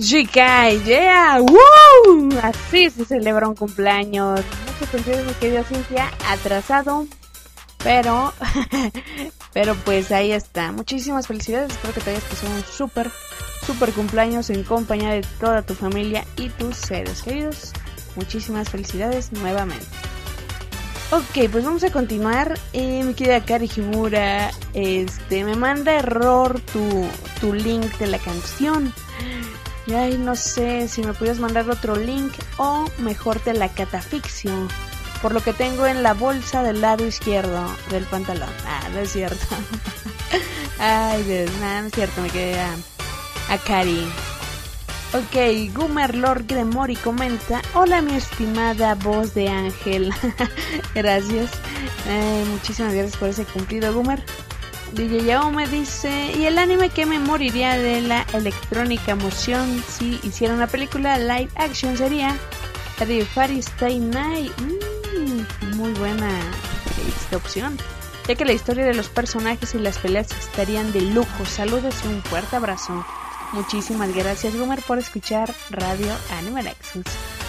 Shikai, yeah, ¡wow! Así se celebra un cumpleaños. Muchas felicidades, mi querida Cintia, atrasado, pero pues ahí está. Muchísimas felicidades, espero que te hayas pasado un súper cumpleaños en compañía de toda tu familia y tus seres queridos. Muchísimas felicidades nuevamente. Ok, pues vamos a continuar. Mi querida Kari Himura, me manda error tu link de la canción. Ay, no sé si me pudieras mandar otro link o mejor te la catafixio. Por lo que tengo en la bolsa del lado izquierdo del pantalón. No es cierto. Ay, no es cierto, me quedé a Kari. Ok, Gumer Lord Gremori comenta: hola mi estimada voz de ángel. Gracias, muchísimas gracias por ese cumplido, Gumer. DJ Yao me dice: ¿y el anime que me moriría de la electrónica emoción si hiciera una película live action? Sería The Fairy Stay Night. Muy buena esta opción, ya que la historia de los personajes y las peleas estarían de lujo. Saludos y un fuerte abrazo. Muchísimas gracias, Gomer, por escuchar Radio Anime Nexus.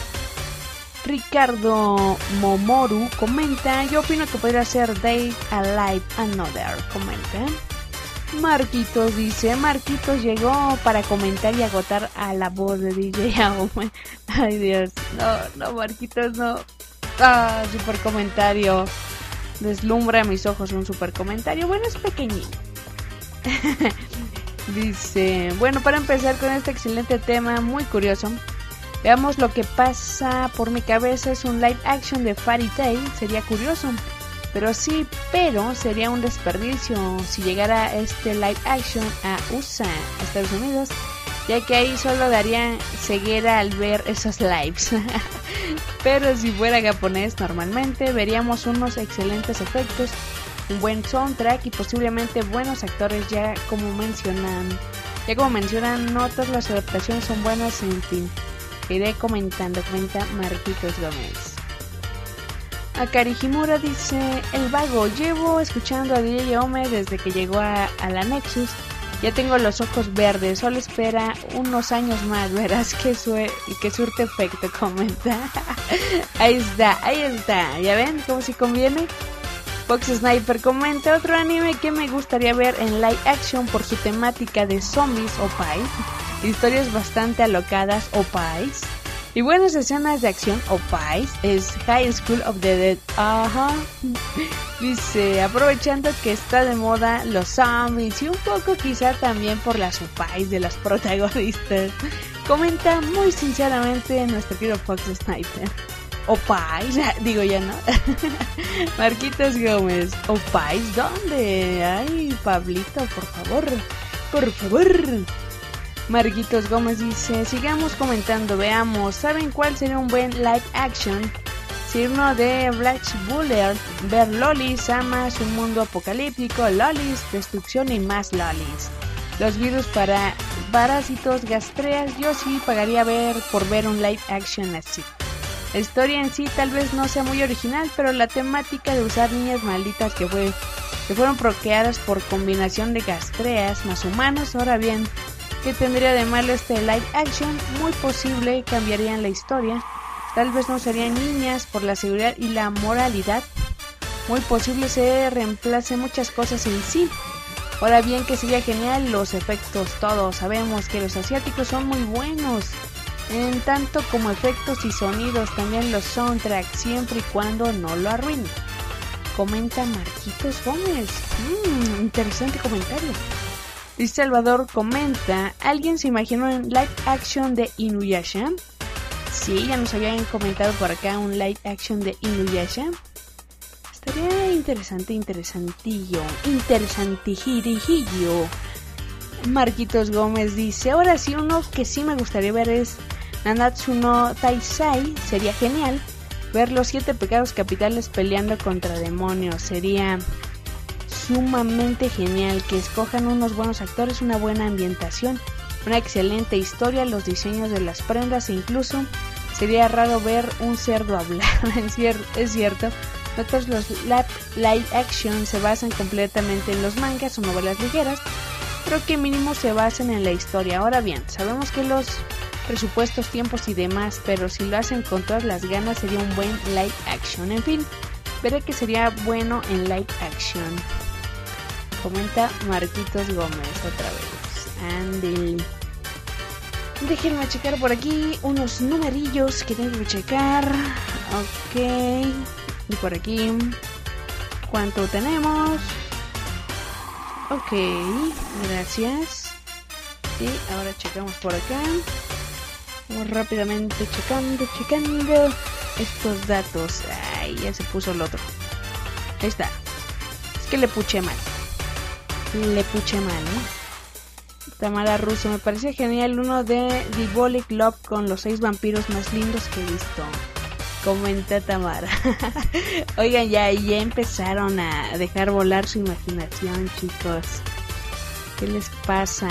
Ricardo Momoru comenta: yo opino que podría ser Day Alive Another. Comenta. Marquitos dice: Marquitos llegó para comentar y agotar a la voz de DJ Aume. Ay Dios, no Marquitos, no. Super comentario. Deslumbra mis ojos un super comentario. Bueno, es pequeñito. Dice: bueno, para empezar con este excelente tema, muy curioso, veamos lo que pasa por mi cabeza. Es un live action de Fairy Tail. Sería curioso, pero sería un desperdicio si llegara este live action a USA, Estados Unidos, ya que ahí solo darían ceguera al ver esos lives. Pero si fuera japonés, normalmente veríamos unos excelentes efectos, un buen soundtrack y posiblemente buenos actores, ya como mencionan, no todas las adaptaciones son buenas, en fin. Iré comentando, comenta Marquitos Gómez. Akari Himura dice: el vago, llevo escuchando a DJ Ome desde que llegó a la Nexus. Ya tengo los ojos verdes, solo espera unos años más, verás que surte efecto, comenta. Ahí está, ¿ya ven cómo si conviene? Fox Sniper comenta: otro anime que me gustaría ver en live action por su temática de zombies o pais, historias bastante alocadas o pais, y buenas escenas de acción o pais, es High School of the Dead. Ajá. Dice: aprovechando que está de moda los zombies y un poco quizá también por las opais de los protagonistas. Comenta muy sinceramente nuestro querido Fox Sniper. Opais, digo ya no. Marquitos Gómez: Opais, ¿dónde? Ay, Pablito, por favor. Marquitos Gómez dice: sigamos comentando, veamos. ¿Saben cuál sería un buen live action? Si uno de Black Buller, ver lolis, amas, un mundo apocalíptico, lolis, destrucción y más lolis. Los virus para parásitos, gastreas, yo sí pagaría por ver un live action así. La historia en sí tal vez no sea muy original, pero la temática de usar niñas malditas que fueron procreadas por combinación de gastreas más humanos, ahora bien, ¿qué tendría de malo este live action? Muy posible cambiarían la historia. Tal vez no serían niñas por la seguridad y la moralidad. Muy posible se reemplace muchas cosas en sí. Ahora bien, que sería genial los efectos. Todos sabemos que los asiáticos son muy buenos en tanto como efectos y sonidos, también los soundtracks, siempre y cuando no lo arruinen. Comenta Marquitos Gómez. Interesante comentario. Y Salvador comenta: ¿alguien se imaginó un live action de Inuyasha? Sí, ya nos habían comentado por acá un live action de Inuyasha. Estaría interesantijillo. Marquitos Gómez dice: ahora sí, uno que sí me gustaría ver es Nanatsu no Taizai. Sería genial ver los 7 pecados capitales peleando contra demonios. Sería sumamente genial que escojan unos buenos actores, una buena ambientación, una excelente historia, los diseños de las prendas e incluso sería raro ver un cerdo hablar. Es cierto, no todos los live action se basan completamente en los mangas o novelas ligeras, pero que mínimo se basen en la historia. Ahora bien, sabemos que los presupuestos, tiempos y demás, pero si lo hacen con todas las ganas sería un buen live action. En fin, veré que sería bueno en live action. Comenta Marquitos Gómez otra vez. Andy. Déjenme checar por aquí unos numerillos que tengo que checar. Ok. Y por aquí, ¿cuánto tenemos? Ok, gracias. Y ahora checamos por acá. Vamos rápidamente checando estos datos. Ay, ya se puso el otro. Ahí está. Es que le puché mal, ¿no? Tamara Russo, me parece genial uno de Diabolic Love con los 6 vampiros más lindos que he visto. Comenta Tamara. Oigan, ya empezaron a dejar volar su imaginación, chicos. ¿Qué les pasa?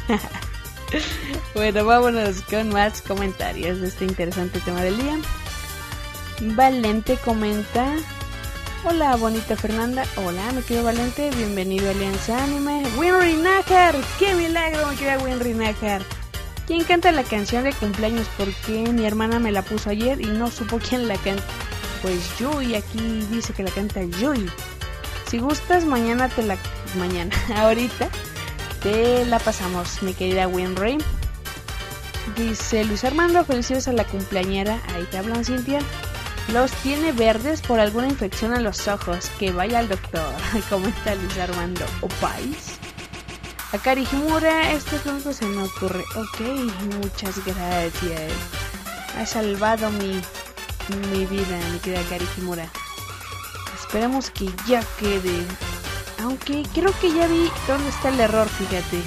Bueno, vámonos con más comentarios de este interesante tema del día. Valente comenta: hola, bonita Fernanda. Hola, mi querido Valente, bienvenido a Alianza Anime. Winry Nájar, qué milagro, mi querida Winry Nájar. ¿Quién canta la canción de cumpleaños? Porque mi hermana me la puso ayer y no supo quién la canta. Pues Yui, aquí dice que la canta Yui. Si gustas, ahorita te la pasamos, mi querida Winry. Dice Luis Armando: felicidades a la cumpleañera. Ahí te hablan, Cintia. Los tiene verdes por alguna infección en los ojos. Que vaya al doctor. Comenta Luis Armando. Opais. Akari Himura, esto es lo único que se me ocurre. Ok, muchas gracias. Has salvado mi vida, mi querida Akari Himura. Esperemos que ya quede. Aunque creo que ya vi dónde está el error, fíjate.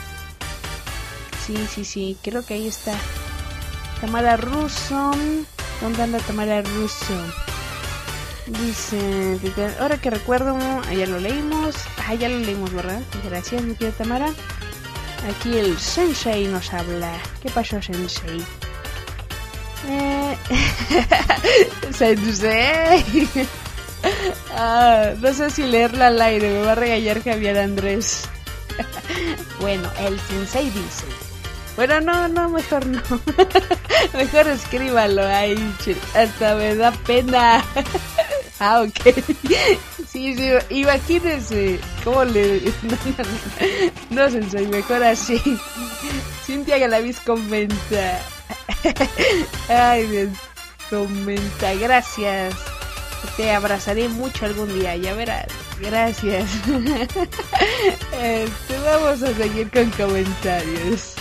Sí, creo que ahí está. Tamara Russo. ¿Dónde anda Tamara Russo? Dice, ahora que recuerdo, ya lo leímos. Ya lo leímos, ¿verdad? Gracias, mi querida Tamara. Aquí el Sensei nos habla. ¿Qué pasó, Sensei? Sensei. No sé si leerla al aire, me va a regañar Javier Andrés. Bueno, el Sensei dice. Bueno, no, mejor no. Mejor escríbalo ahí, hasta me da pena. Ok. Sí, imagínense cómo le... No, Sensei, mejor así. Cintia Galaviz comenta. Ay, Dios, comenta, gracias. Te abrazaré mucho algún día, ya verás. Gracias. Vamos a seguir con comentarios.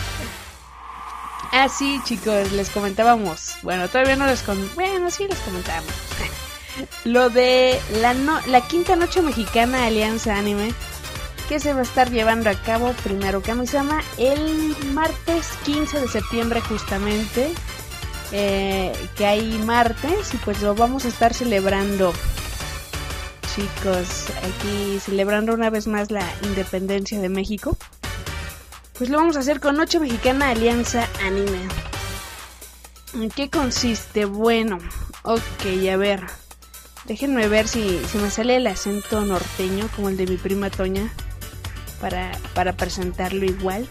Sí, chicos, les comentábamos. Bueno, todavía no les bueno, sí les comentábamos. Lo de la quinta noche mexicana Alianza Anime, que se va a estar llevando a cabo, primero Kami-sama, el martes 15 de septiembre justamente. Que hay martes y pues lo vamos a estar celebrando, chicos, aquí celebrando una vez más la independencia de México. Pues lo vamos a hacer con Noche Mexicana Alianza Anime. ¿En qué consiste? Bueno, ok, a ver, déjenme ver si me sale el acento norteño como el de mi prima Toña para presentarlo igual.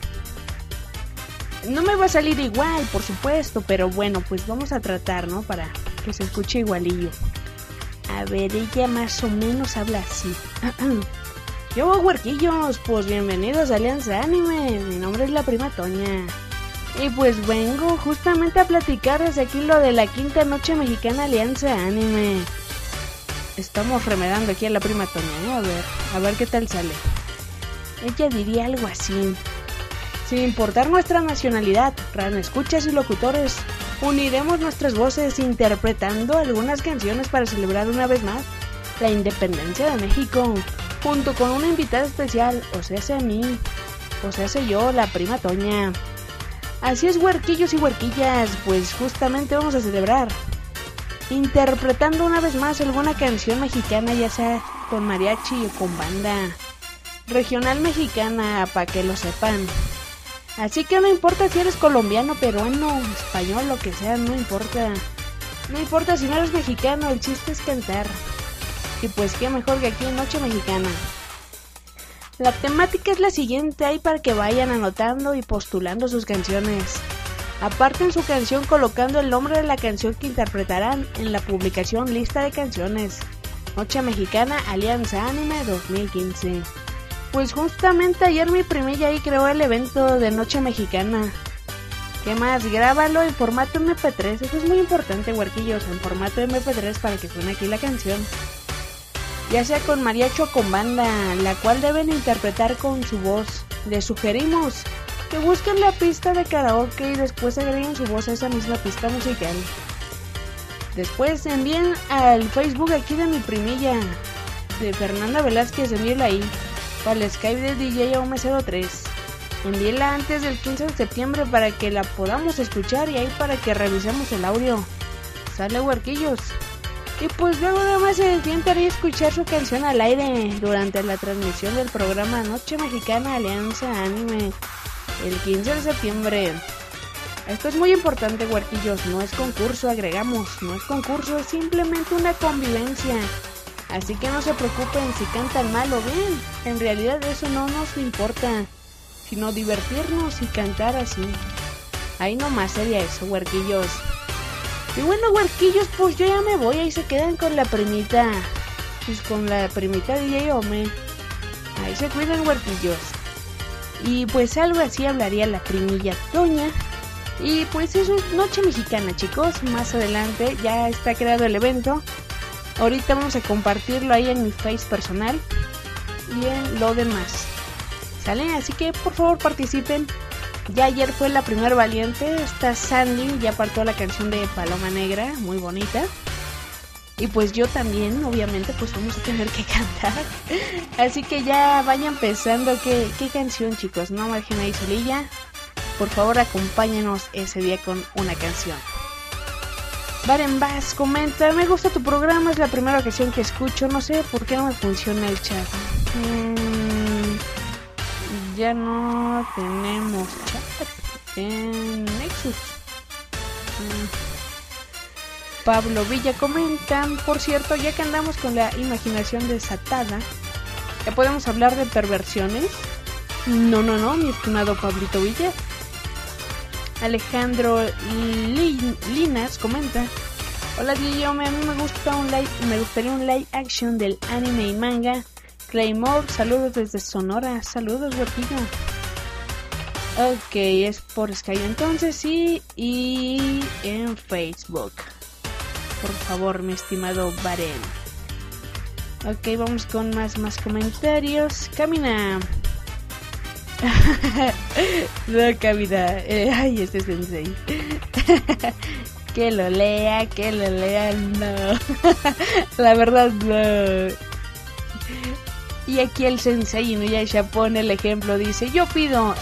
No me va a salir igual, por supuesto, pero bueno, pues vamos a tratar, ¿no? Para que se escuche igualillo. A ver, ella más o menos habla así. Yo, huerquillos, pues bienvenidos a Alianza Anime. Mi nombre es la prima Toña. Y pues vengo justamente a platicar desde aquí lo de la quinta noche mexicana Alianza Anime. Estamos remedando aquí a la prima Toña, ¿eh? A ver qué tal sale. Ella diría algo así. Sin importar nuestra nacionalidad, escuchas y locutores, uniremos nuestras voces interpretando algunas canciones para celebrar una vez más la independencia de México, junto con una invitada especial, o sea, a mí, o sea, yo, la prima Toña. Así es, huerquillos y huerquillas, pues justamente vamos a celebrar interpretando una vez más alguna canción mexicana, ya sea con mariachi o con banda regional mexicana, para que lo sepan. Así que no importa si eres colombiano, peruano, español, lo que sea, no importa. No importa si no eres mexicano, el chiste es cantar. Y pues qué mejor que aquí en Noche Mexicana. La temática es la siguiente, ahí para que vayan anotando y postulando sus canciones. Aparten su canción colocando el nombre de la canción que interpretarán en la publicación Lista de Canciones Noche Mexicana Alianza Anime 2015. Pues justamente ayer mi primilla ahí creó el evento de Noche Mexicana. ¿Qué más? Grábalo en formato MP3. Eso es muy importante, huerquillos, en formato MP3 para que suene aquí la canción. Ya sea con mariachi o con banda, la cual deben interpretar con su voz. Les sugerimos que busquen la pista de karaoke y después agreguen su voz a esa misma pista musical. Después envíen al Facebook aquí de mi primilla, de Fernanda Velázquez, envíela ahí, o al Skype de DJ Ome03. Envíela antes del 15 de septiembre para que la podamos escuchar y ahí para que revisemos el audio. Sale, huerquillos. Y pues luego nada más se intentaré escuchar su canción al aire durante la transmisión del programa Noche Mexicana Alianza Anime el 15 de septiembre. Esto es muy importante, huerquillos, no es concurso, agregamos, no es concurso, es simplemente una convivencia. Así que no se preocupen si cantan mal o bien, en realidad eso no nos importa, sino divertirnos y cantar así. Ahí nomás sería eso, huerquillos. Y bueno, huerquillos, pues yo ya me voy, ahí se quedan con la primita, pues con la primita DJ Ome. Ahí se cuidan, huerquillos. Y pues algo así hablaría la primilla Toña. Y pues eso es Noche Mexicana, chicos. Más adelante ya está creado el evento. Ahorita vamos a compartirlo ahí en mi face personal y en lo demás. ¿Sale? Así que por favor participen. Ya ayer fue la primer valiente. Está Sandy, ya apartó la canción de Paloma Negra, muy bonita. Y pues yo también, obviamente, pues vamos a tener que cantar. Así que ya vayan pensando qué canción, chicos. No me dejen ahí solilla. Por favor, acompáñenos ese día con una canción. Baren Bass comenta: me gusta tu programa, es la primera ocasión que escucho. No sé por qué no me funciona el chat. Ya no tenemos chat en Nexus. Pablo Villa comenta: por cierto, ya que andamos con la imaginación desatada, ¿ya podemos hablar de perversiones? No, mi estimado Pablito Villa. Alejandro Linas comenta: hola Guillaume, a mí me gustaría un live action del anime y manga Claymore. Saludos desde Sonora. Saludos, huerquillo. Ok, es por Skype entonces, sí, y en Facebook. Por favor, mi estimado Baren. Ok, vamos con más comentarios. Camina. No, Camina. Ay, este sensei. Que lo lea, no. La verdad, no. Y aquí el sensei Inuyasha pone el ejemplo, dice: yo pido.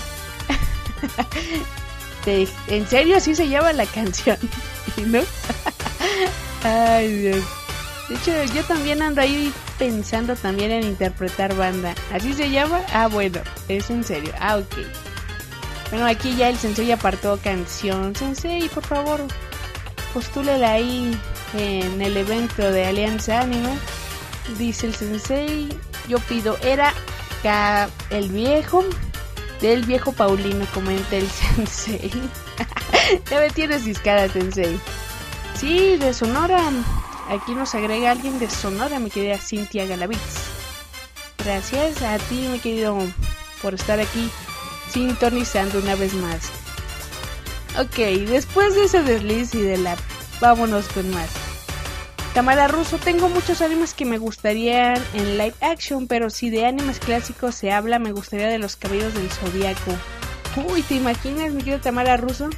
¿En serio así se llama la canción? ¿No? Ay, Dios. De hecho, yo también ando ahí pensando también en interpretar banda. ¿Así se llama? Ah, bueno, es en serio. Ah, ok. Bueno, aquí ya el sensei apartó canción. Sensei, por favor, postúlela ahí en el evento de Alianza Anime. Dice el sensei: yo pido era el viejo del viejo Paulino, comenta el sensei. Ya me tienes discada, sensei. Sí, de Sonora. Aquí nos agrega alguien de Sonora, mi querida Cintia Galavitz. Gracias a ti, mi querido, por estar aquí sintonizando una vez más. Ok, después de ese desliz y de la... vámonos con más. Tamara Russo: tengo muchos animes que me gustarían en live action, pero si de animes clásicos se habla, me gustaría de los Caballeros del Zodiaco. Uy, ¿te imaginas, mi querida Tamara Russo?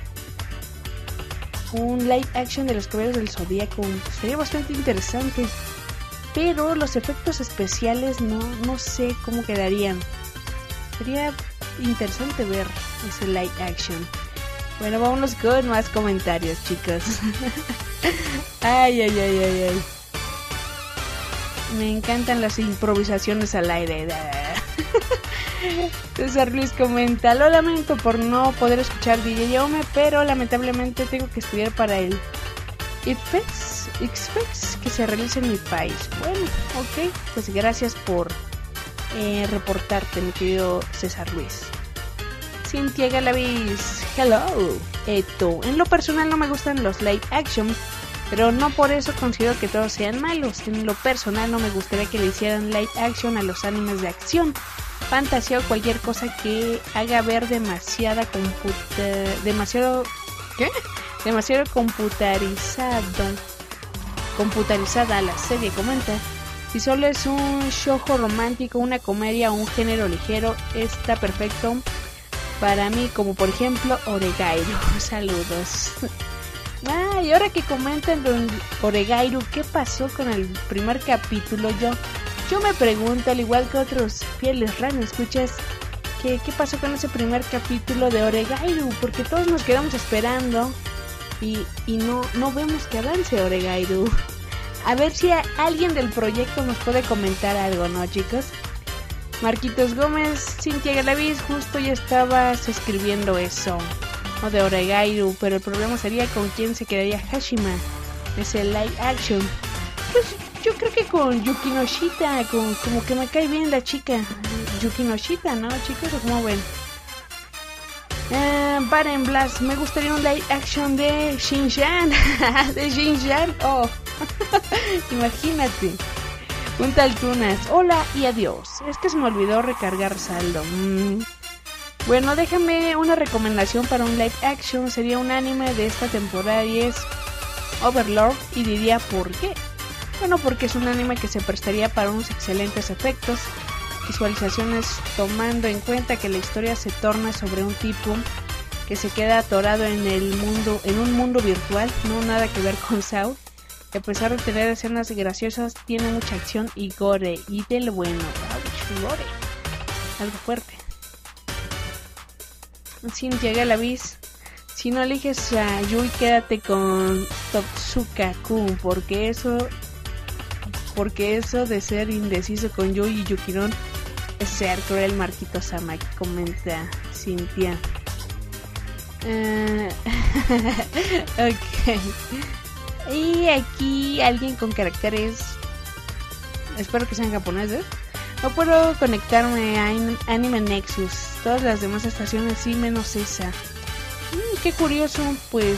Un live action de los Caballeros del Zodiaco. Sería bastante interesante. Pero los efectos especiales no sé cómo quedarían. Sería interesante ver ese live action. Bueno, vámonos con más comentarios, chicos. Ay. Me encantan las improvisaciones al aire. César Luis comenta: lo lamento por no poder escuchar DJ Ome, pero lamentablemente tengo que estudiar para el IFEX que se realiza en mi país. Bueno, ok, pues gracias por reportarte, mi querido César Luis. Cintia Galavis, hello. En lo personal no me gustan los live action, pero no por eso considero que todos sean malos. En lo personal no me gustaría que le hicieran live action a los animes de acción, fantasía o cualquier cosa que haga ver demasiado computarizada la serie. Comenta: si solo es un shoujo romántico, una comedia o un género ligero, está perfecto para mí, como por ejemplo Oregairu. Saludos. Y ahora que comentan de Oregairu, ¿qué pasó con el primer capítulo? Yo me pregunto, al igual que otros fieles radioescuchas, ¿qué pasó con ese primer capítulo de Oregairu? Porque todos nos quedamos esperando y no vemos que avance Oregairu. A ver si alguien del proyecto nos puede comentar algo, ¿no, chicos? Marquitos Gómez, Cintia Galavis, justo ya estabas escribiendo eso, o de Oregairu, pero el problema sería con quién se quedaría Hashima, ese live action. Pues yo creo que con Yuki Noshita, como que me cae bien la chica, Yuki Noshita, ¿no, chicos? ¿O cómo ven? Baren Blast, me gustaría un live action de Shin-chan, de Shin-chan, oh, imagínate. Un tal Tunas, hola y adiós. Es que se me olvidó recargar saldo. Bueno, déjame una recomendación para un live action. Sería un anime de esta temporada y es Overlord. Y diría ¿por qué? Bueno, porque es un anime que se prestaría para unos excelentes efectos, visualizaciones, tomando en cuenta que la historia se torna sobre un tipo que se queda atorado en un mundo virtual, no nada que ver con Sao. A pesar de tener escenas graciosas, tiene mucha acción y gore, y del bueno. ¡Auch! Gore. Algo fuerte. Cintia Galavis, si no eliges a Yui, quédate con Totsuka-kun, porque eso de ser indeciso con Yui y Yukiron es ser cruel. Marquito Sama, comenta Cintia. Ok. Y aquí alguien con caracteres, espero que sean japoneses. No puedo conectarme a Anime Nexus. Todas las demás estaciones sí, menos esa. Qué curioso. Pues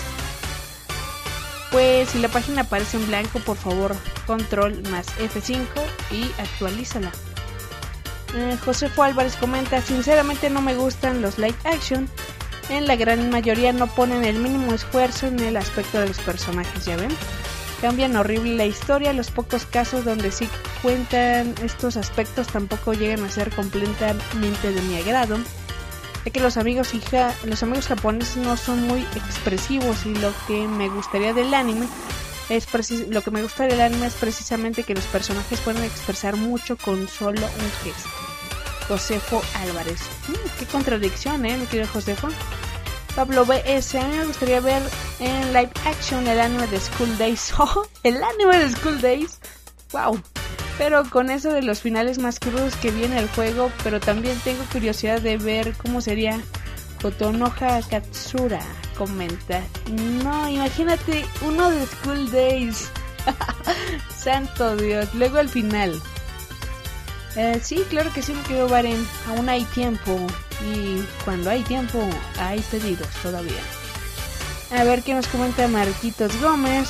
si la página aparece en blanco, por favor, control más F5 y actualízala. Josefo Álvarez comenta: sinceramente no me gustan los live action. En la gran mayoría no ponen el mínimo esfuerzo en el aspecto de los personajes, ¿ya ven? Cambian horrible la historia. Los pocos casos donde sí cuentan estos aspectos tampoco llegan a ser completamente de mi agrado, ya que los amigos japoneses no son muy expresivos, y lo que me gustaría del anime es precisamente que los personajes puedan expresar mucho con solo un gesto. Josefo Álvarez. Qué contradicción, mi querido Josefo. Pablo BS, a mí me gustaría ver en live action el anime de School Days. ¡Oh! El anime de School Days. ¡Wow! Pero con eso de los finales más crudos que viene el juego, pero también tengo curiosidad de ver cómo sería Kotonoha Katsura. Comenta: no, imagínate uno de School Days. Santo Dios. Luego al final. Sí, claro que sí, me quiero ver aún hay tiempo, y cuando hay tiempo hay pedidos todavía. A ver qué nos comenta Marquitos Gómez.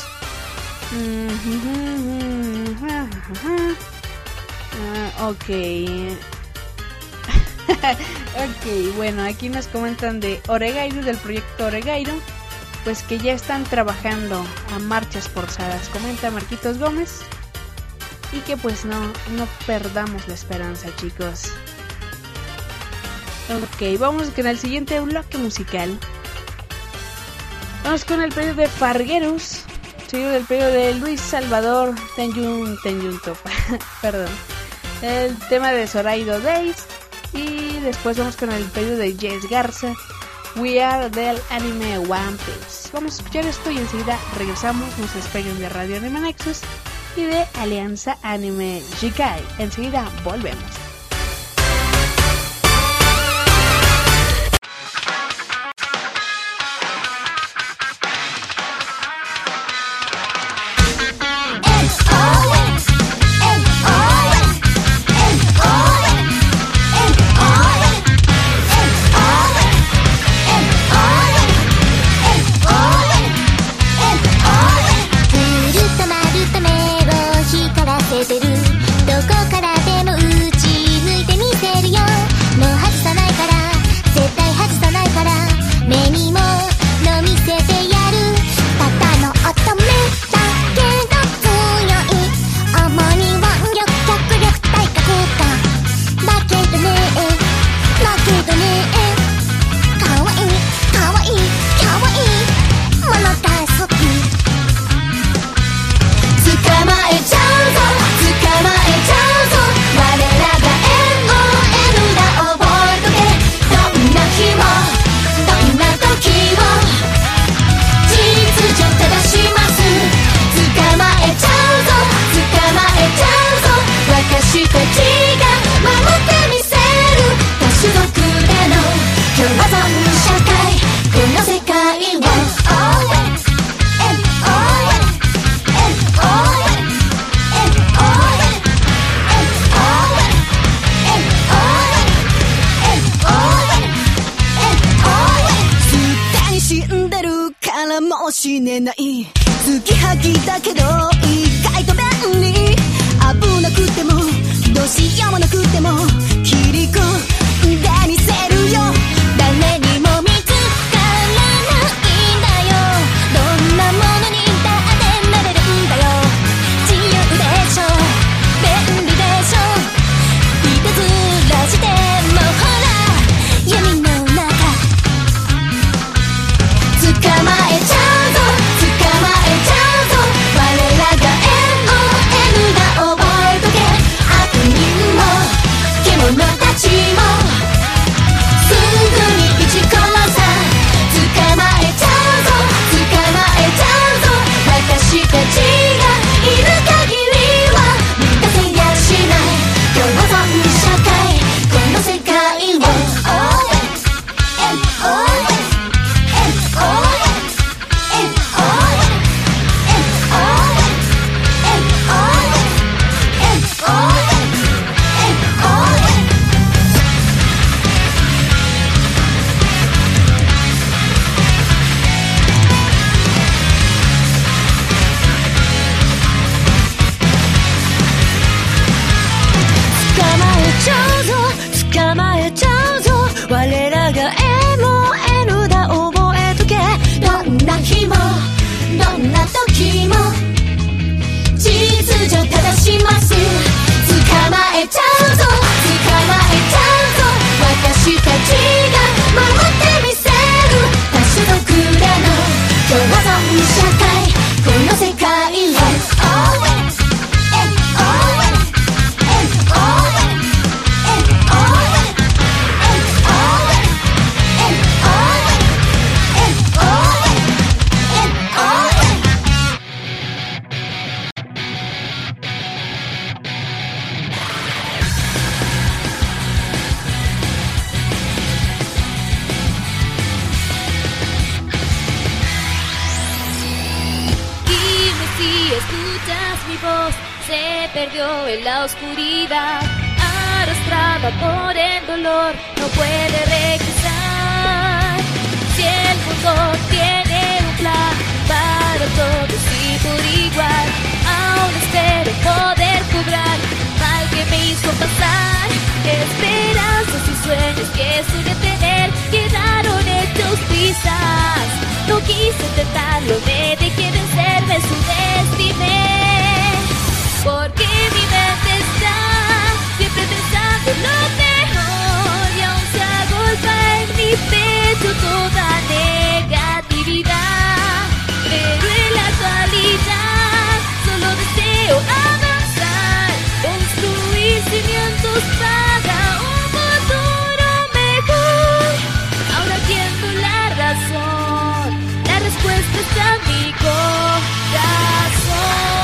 Ok. Ok, bueno, aquí nos comentan de Oregairu, del proyecto Oregairu, pues que ya están trabajando a marchas forzadas. Comenta Marquitos Gómez. Y que pues no perdamos la esperanza, chicos. Ok, vamos con el siguiente bloque musical. Vamos con el pedido de Farguerus, seguido del pedido de Luis Salvador Tenjun Topa. Perdón. El tema de Soraido Days. Y después vamos con el pedido de Jess Garza, We Are, del anime One Piece. Vamos a escuchar esto y enseguida regresamos. Nos despeguen de Radio Anime Nexus y de Alianza Anime Jikai. Enseguida volvemos. 私たちが守ってみせる多種族での共存社会この世界を Always and always and always and always and always and always and always and always Dime si escuchas mi voz, se perdió en la oscuridad, arrastrada por el dolor, no puede regresar. Si el mundo tiene un plan para todos y por igual, aún espero poder cobrar mal que me hizo pasar. Esperanzas y sueños que suele tener quedaron hechos trizas. No quise intentarlo, me dejé vencer, me subestimé. Porque mi mente está siempre pensando lo mejor y aún se agolpa en mi pecho toda negatividad. Pero en la actualidad solo deseo avanzar, construir cimientos para un futuro mejor. Ahora entiendo la razón, la respuesta está en mi corazón.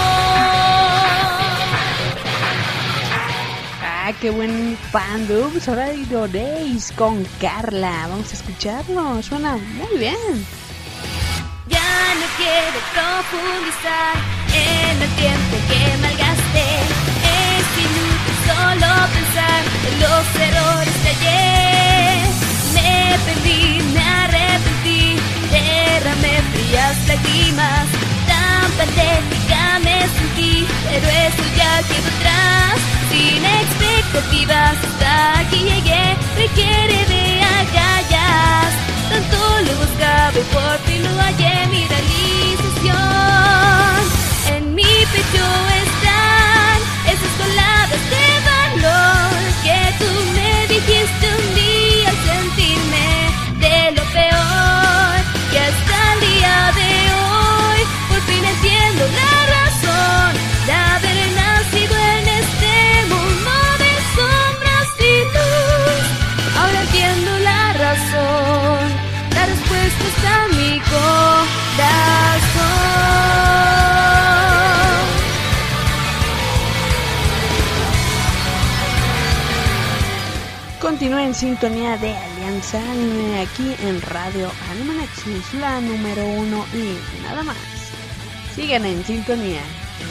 Ah, qué buen bando. Pues ahora iréis con Carla. Vamos a escucharlo. Suena muy bien. Ya no quiero profundizar en el tiempo que malgasté. Es inútil solo pensar en los errores de ayer. Me perdí, me arrepentí, derramé frías lágrimas. Tan patética me sentí, pero eso ya quedó atrás. Sin expectativas hasta aquí llegué, requiere de agallas. Tanto lo buscaba y por fin lo hallé, mi realización. En mi pecho están esas palabras de valor que tú me dijiste un día al sentirme de lo peor. Y hasta el día de hoy por fin entiendo la razón de haber nacido en este mundo de sombras y luz. Ahora entiendo la razón. La respuesta está en mi corazón. Continúa en sintonía de Alianza Anime aquí en Radio Anime Nexus, la número 1 y nada más. Sigan en sintonía.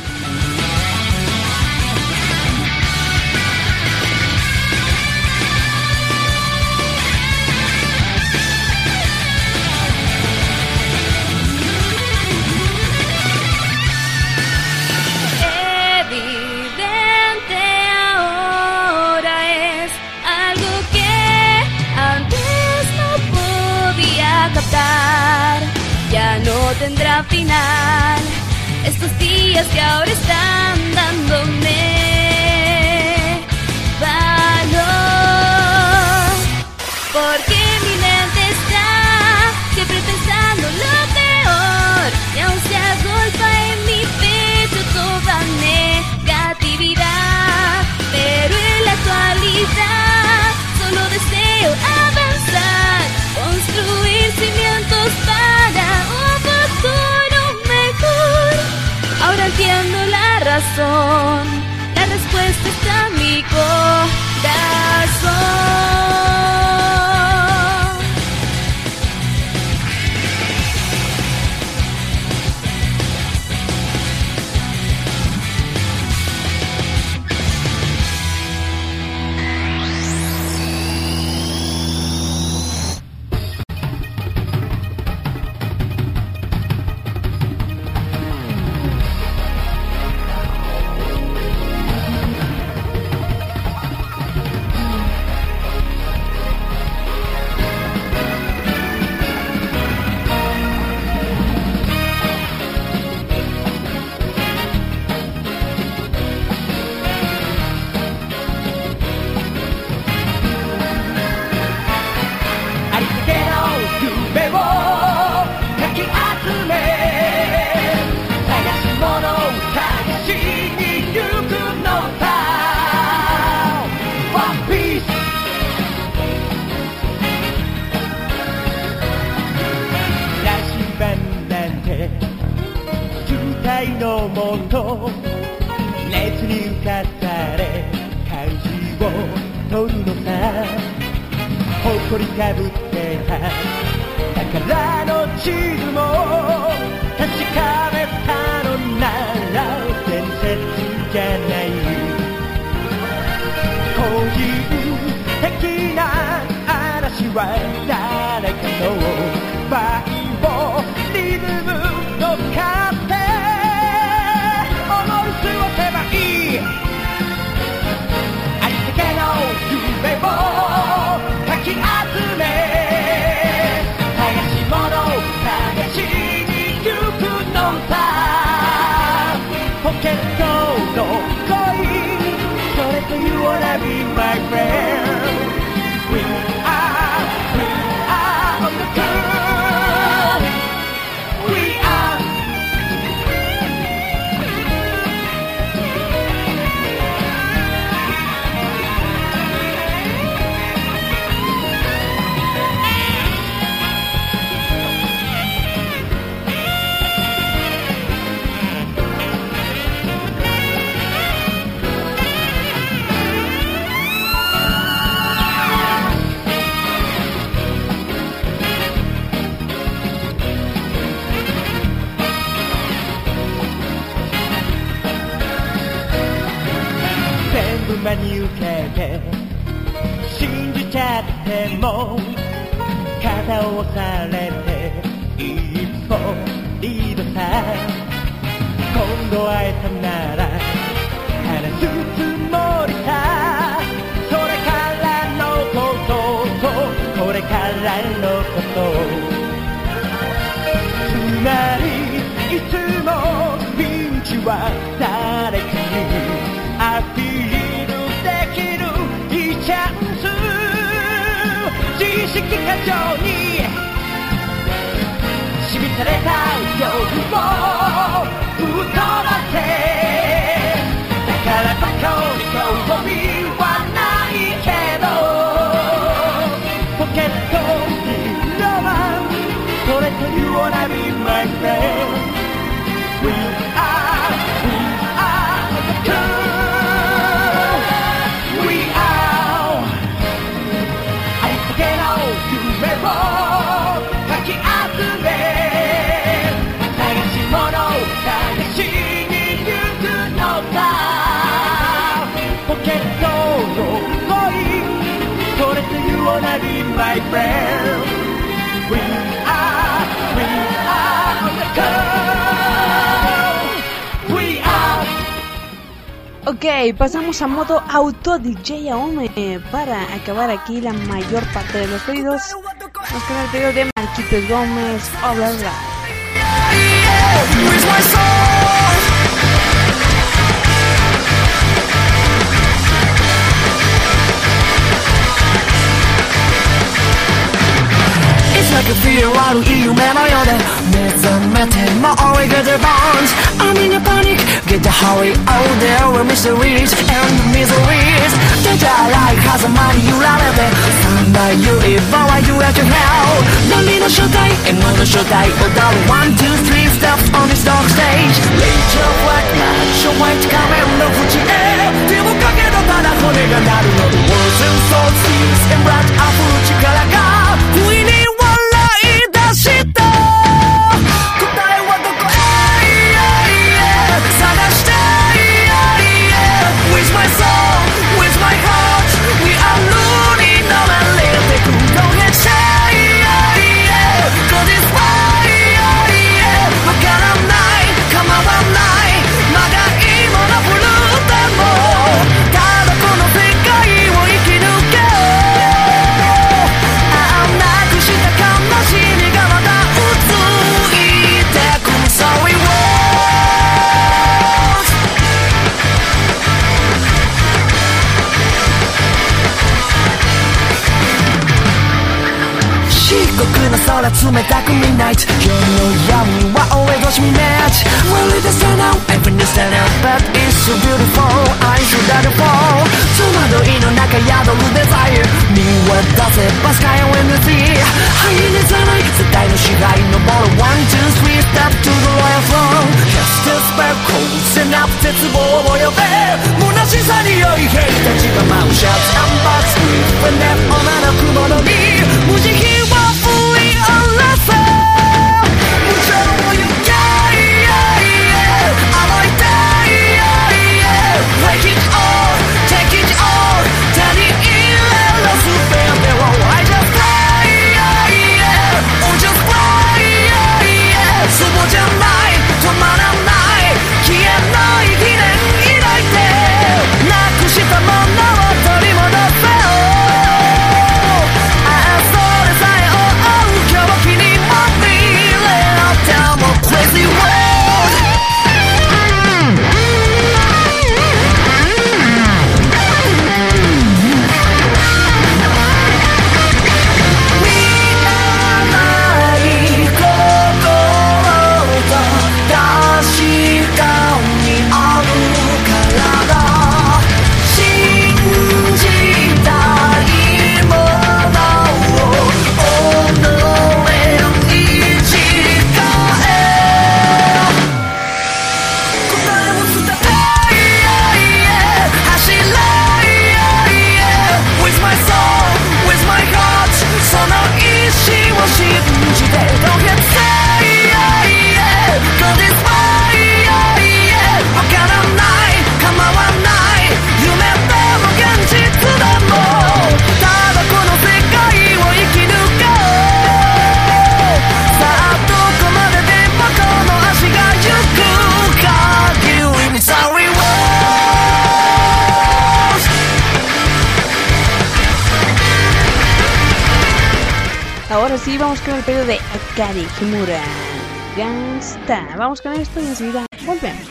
Evidente ahora es algo que antes no podía captar. Ya no tendrá final estos días que ahora están dándome valor. Porque mi mente está siempre pensando lo peor y aún se agolpa en mi pecho toda negatividad. Pero en la actualidad solo deseo avanzar, construir cimientos para un futuro mejor. Ahora entiendo la razón, la respuesta está en mi corazón. と熱に浮かされ舵を取るのさ誇りかぶってた宝の地図も確かめたのなら伝説じゃない個人的な嵐は誰かのバイをリズム乗っかって思い過ごせばいいありったけの夢をかき集め探し物探しに行くのさポケットの恋それと You wanna be my friend We are on the curve We are真に受けて信じちゃっても肩を押されて一歩リードさ今度会えたなら話すつもりさそれからのこととこれからのことつまりいつもピンチは誰かにアピールチャンス自意識過剰に染みされた夜を吹っ飛ばせだからバカに興味はないけどポケットにロマンそれと You wanna be my friend We are the two夢をかき集め探し物探しに行くのさポケットの恋それと You wanna be my friend We are the girl We are Ok, pasamos a modo auto DJ Aome para acabar aquí la mayor parte de los pedidos. Nos queda el pedido de Marquitos Gómez, Overdrive. Like a fear 悪い夢のようで目覚めても we get the bounce I'm in a panic get the hurry out there were mysteries and miseries 出たらい風間に揺られて三大言えばは you at your hell 波の正体 M の正体踊る 1, 2, 3 steps on this dark stage Rachel Black Match white 仮面の縁へ手をかけたただ骨が鳴るの Words and thoughts Tears and blood 溢る力が不意に知った答えはどこへ探して With my soul, with my heart We are running on a little Go ahead, say Go this way わからない構わないまだ今のブルーでもただこの世界を生き抜けなくした悲しみがまた映ってく Sorry words 漆黒な空冷たく Midnight 夜の闇は always watch me match Well it is stand out everything is stand out But it's so beautiful I should let it fall 戸惑いの中宿るデザイン見渡せば Sky when you see ハイネさない世界の支配登る 1, 2, 3 step to the royal throne Just a sparkles and さに良い兵たちが舞うシャツアンバースフェネ女の雲のに無慈悲を振り下ろせ無情を行け甘いたい Break it all, take it all 手に入れろ全てを I just fly, oh just fly そうじゃない止まらない消えない疑念抱いてなくしたものを取り戻せよそれさえ追う狂気にまみれ Tell me crazy world Ahora sí, vamos con el pedido de Akari Himura. Gangsta. Vamos con esto y enseguida volvemos.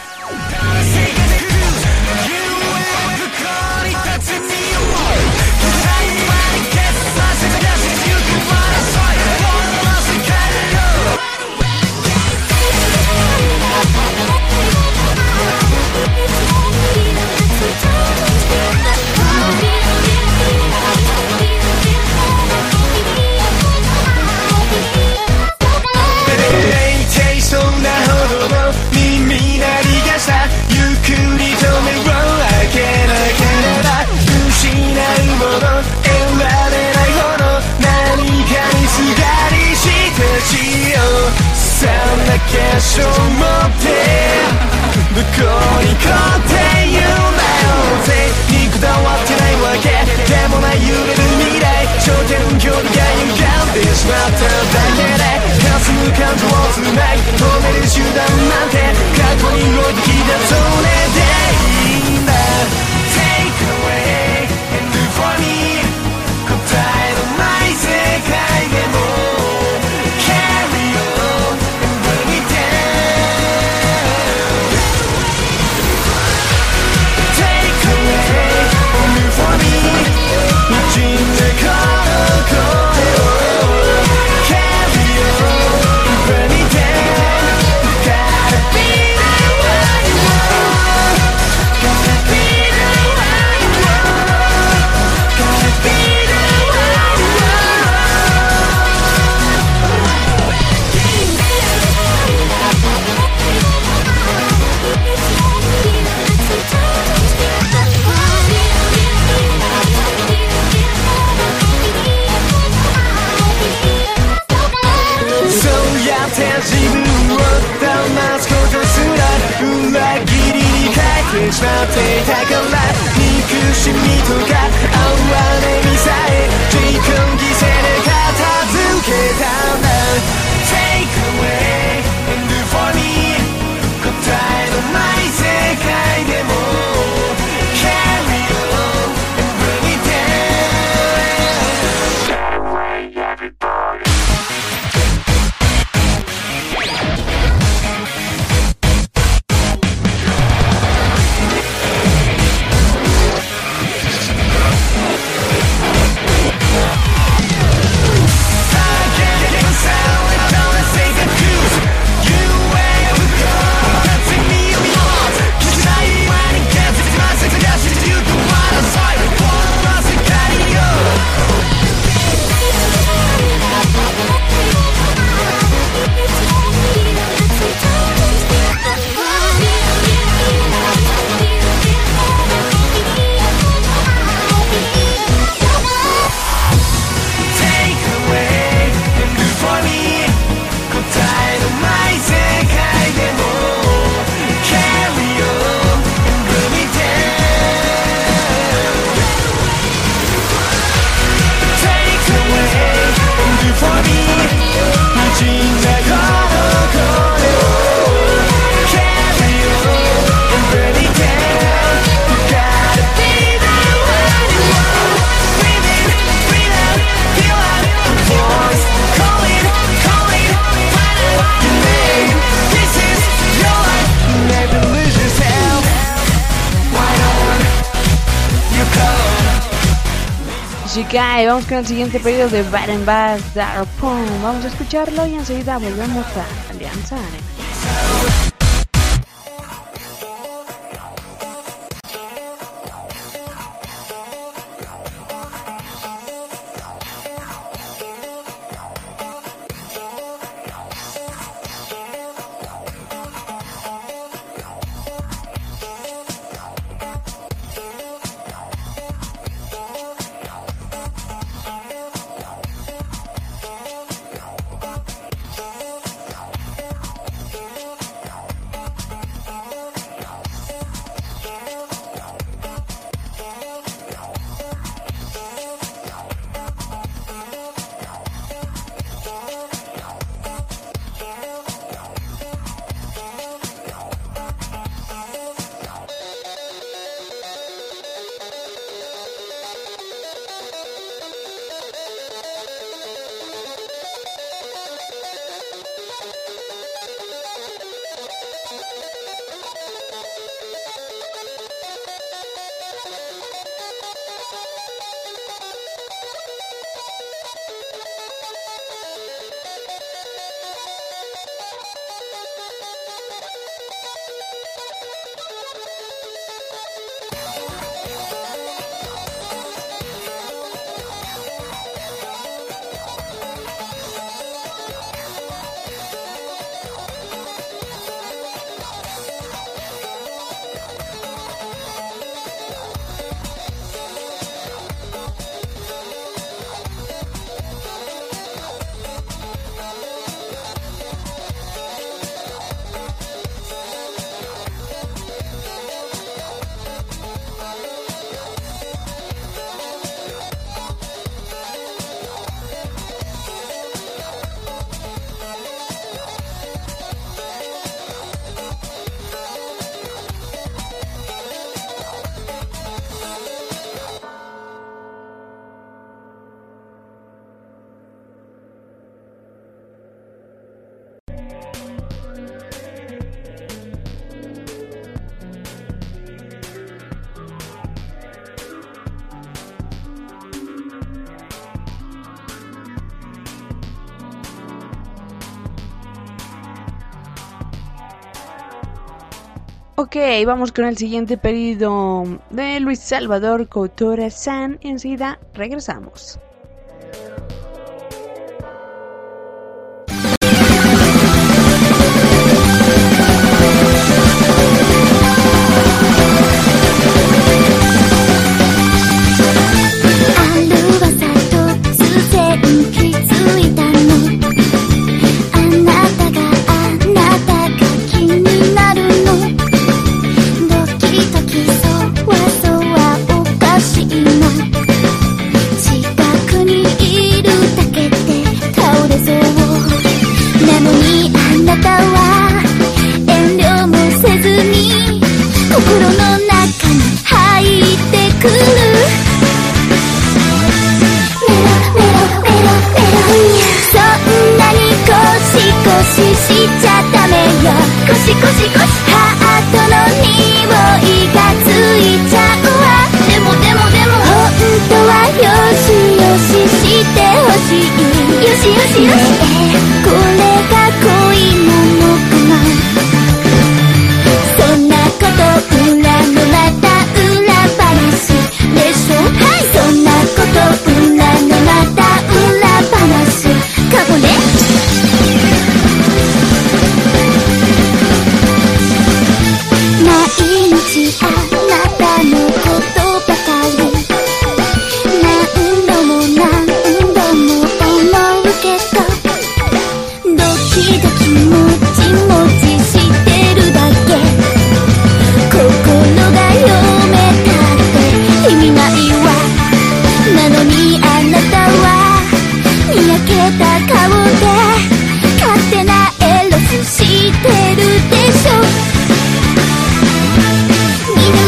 決勝持ってどこに行こうっていうなよぜにこだわってないわけでもない揺れる未来頂点距離が歪んでしまっただけで霞む感情をつない止める手段なんて過去に置いてきたそれでいいんだ Take away and do for me 答えのない世界でもしまっていたから憎しみとか哀れみさえ自己犠牲で片付けたんだ Take away and do for me 答えのない世界でも Carry on and bring it down Shikai. Vamos con el siguiente pedido de Bad and Bad, Dark Pong. Vamos a escucharlo y enseguida volvemos a Alianza Anime. Ok, vamos con el siguiente pedido de Luis Salvador Couture-san y enseguida regresamos. 「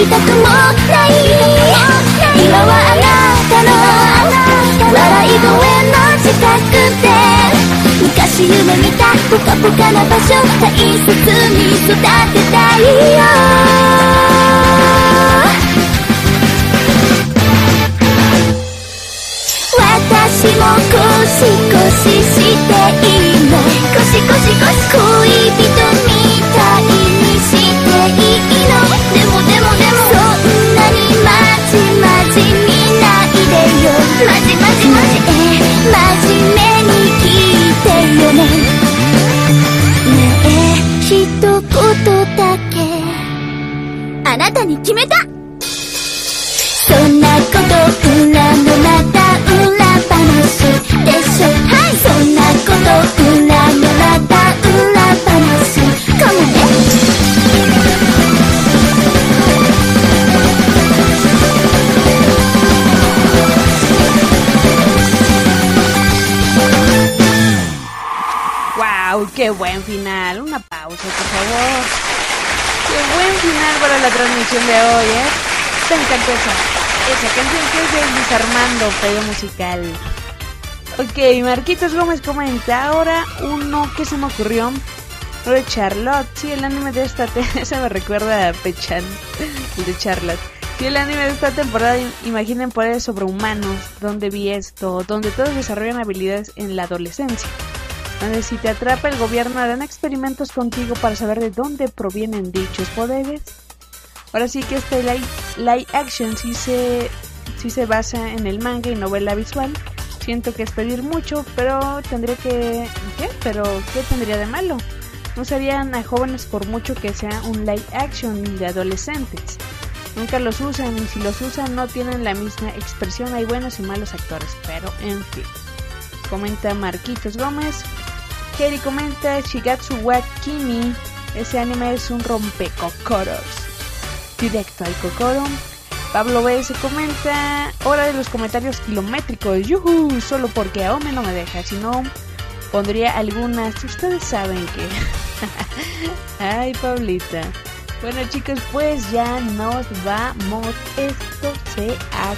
たくもない今はあなたの笑い声の近くで昔夢見たポカポカな場所大切に育てたいよ私もコシコシしていいのコシコシコシ恋人みたいにしていいのでもそんなにまじまじ見ないでよまじ真面目に聞いてよねねえ一言だけあなたに決めたそんなこと裏のまた裏話でしょはいそんなこと裏のまた裏話かもね ¡Wow! ¡Qué buen final! Una pausa, por favor. ¡Qué buen final para la transmisión de hoy, Me encantó esa canción que es de Luis Armando, Pedido Musical. Ok, Marquitos Gómez comenta, ahora uno que se me ocurrió, lo de Charlotte. Sí, el anime de esta esa me recuerda a Pechan, el de Charlotte. Sí, el anime de esta temporada, imaginen poderes sobrehumanos, donde vi esto, donde todos desarrollan habilidades en la adolescencia. Donde si te atrapa el gobierno harán experimentos contigo para saber de dónde provienen dichos poderes. Ahora sí que este live action sí se basa en el manga y novela visual. Siento que es pedir mucho, pero tendría que... ¿Qué? ¿Pero qué tendría de malo? No serían a jóvenes por mucho que sea un live action de adolescentes. Nunca los usan y si los usan no tienen la misma expresión. Hay buenos y malos actores, pero en fin. Comenta Marquitos Gómez. Keri comenta Shigatsu wa Kimi. Ese anime es un rompecocoros. Directo al cocoro. Pablo B se comenta hora de los comentarios kilométricos. Yuhu, solo porque Aome no me deja. Si no, pondría algunas. Ustedes saben que... Ay, Pablita. Bueno, chicos, pues ya nos vamos. Esto se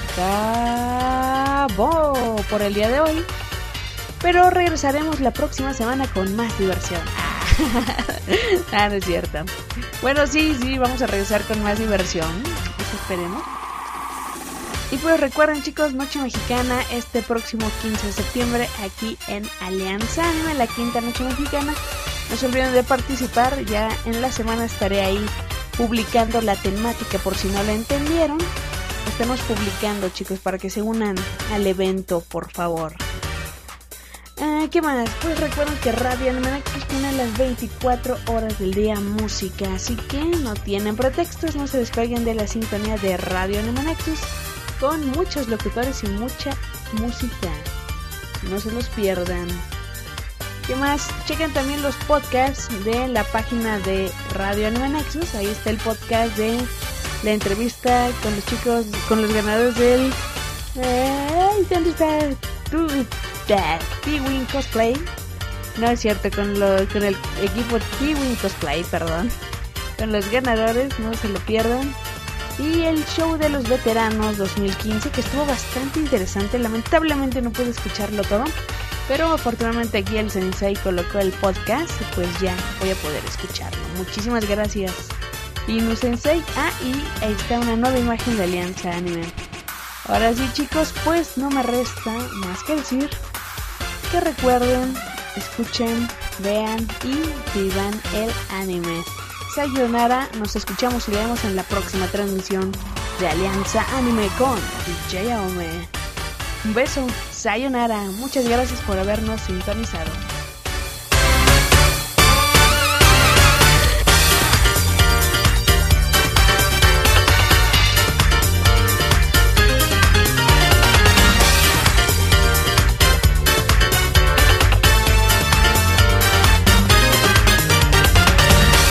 acabó por el día de hoy. Pero regresaremos la próxima semana con más diversión. No es cierto. Bueno, sí, vamos a regresar con más diversión. Eso esperemos. Y pues recuerden, chicos, Noche Mexicana este próximo 15 de septiembre aquí en Alianza Anime, la quinta Noche Mexicana. No se olviden de participar. Ya en la semana estaré ahí publicando la temática por si no la entendieron. Estamos publicando, chicos, para que se unan al evento, por favor. ¿Qué más? Pues recuerden que Radio Anime Nexus tiene las 24 horas del día música, así que no tienen pretextos, no se despeguen de la sintonía de Radio Anime Nexus con muchos locutores y mucha música. No se los pierdan. ¿Qué más? Chequen también los podcasts de la página de Radio Anime Nexus. Ahí está el podcast de la entrevista con los chicos, con los ganadores del... ¿Dónde está tú? T-Wing Cosplay. No es cierto, con el equipo T-Wing Cosplay, perdón. Con los ganadores, no se lo pierdan. Y el show de los veteranos 2015, que estuvo bastante interesante. Lamentablemente no pude escucharlo todo, pero afortunadamente aquí el Sensei colocó el podcast y pues ya voy a poder escucharlo. Muchísimas gracias, Inu Sensei. Y ahí está una nueva imagen de Alianza Anime. Ahora sí, chicos, pues no me resta más que decir que recuerden, escuchen, vean y vivan el anime. Sayonara, nos escuchamos y vemos en la próxima transmisión de Alianza Anime con DJ Aome. Un beso, sayonara, muchas gracias por habernos sintonizado.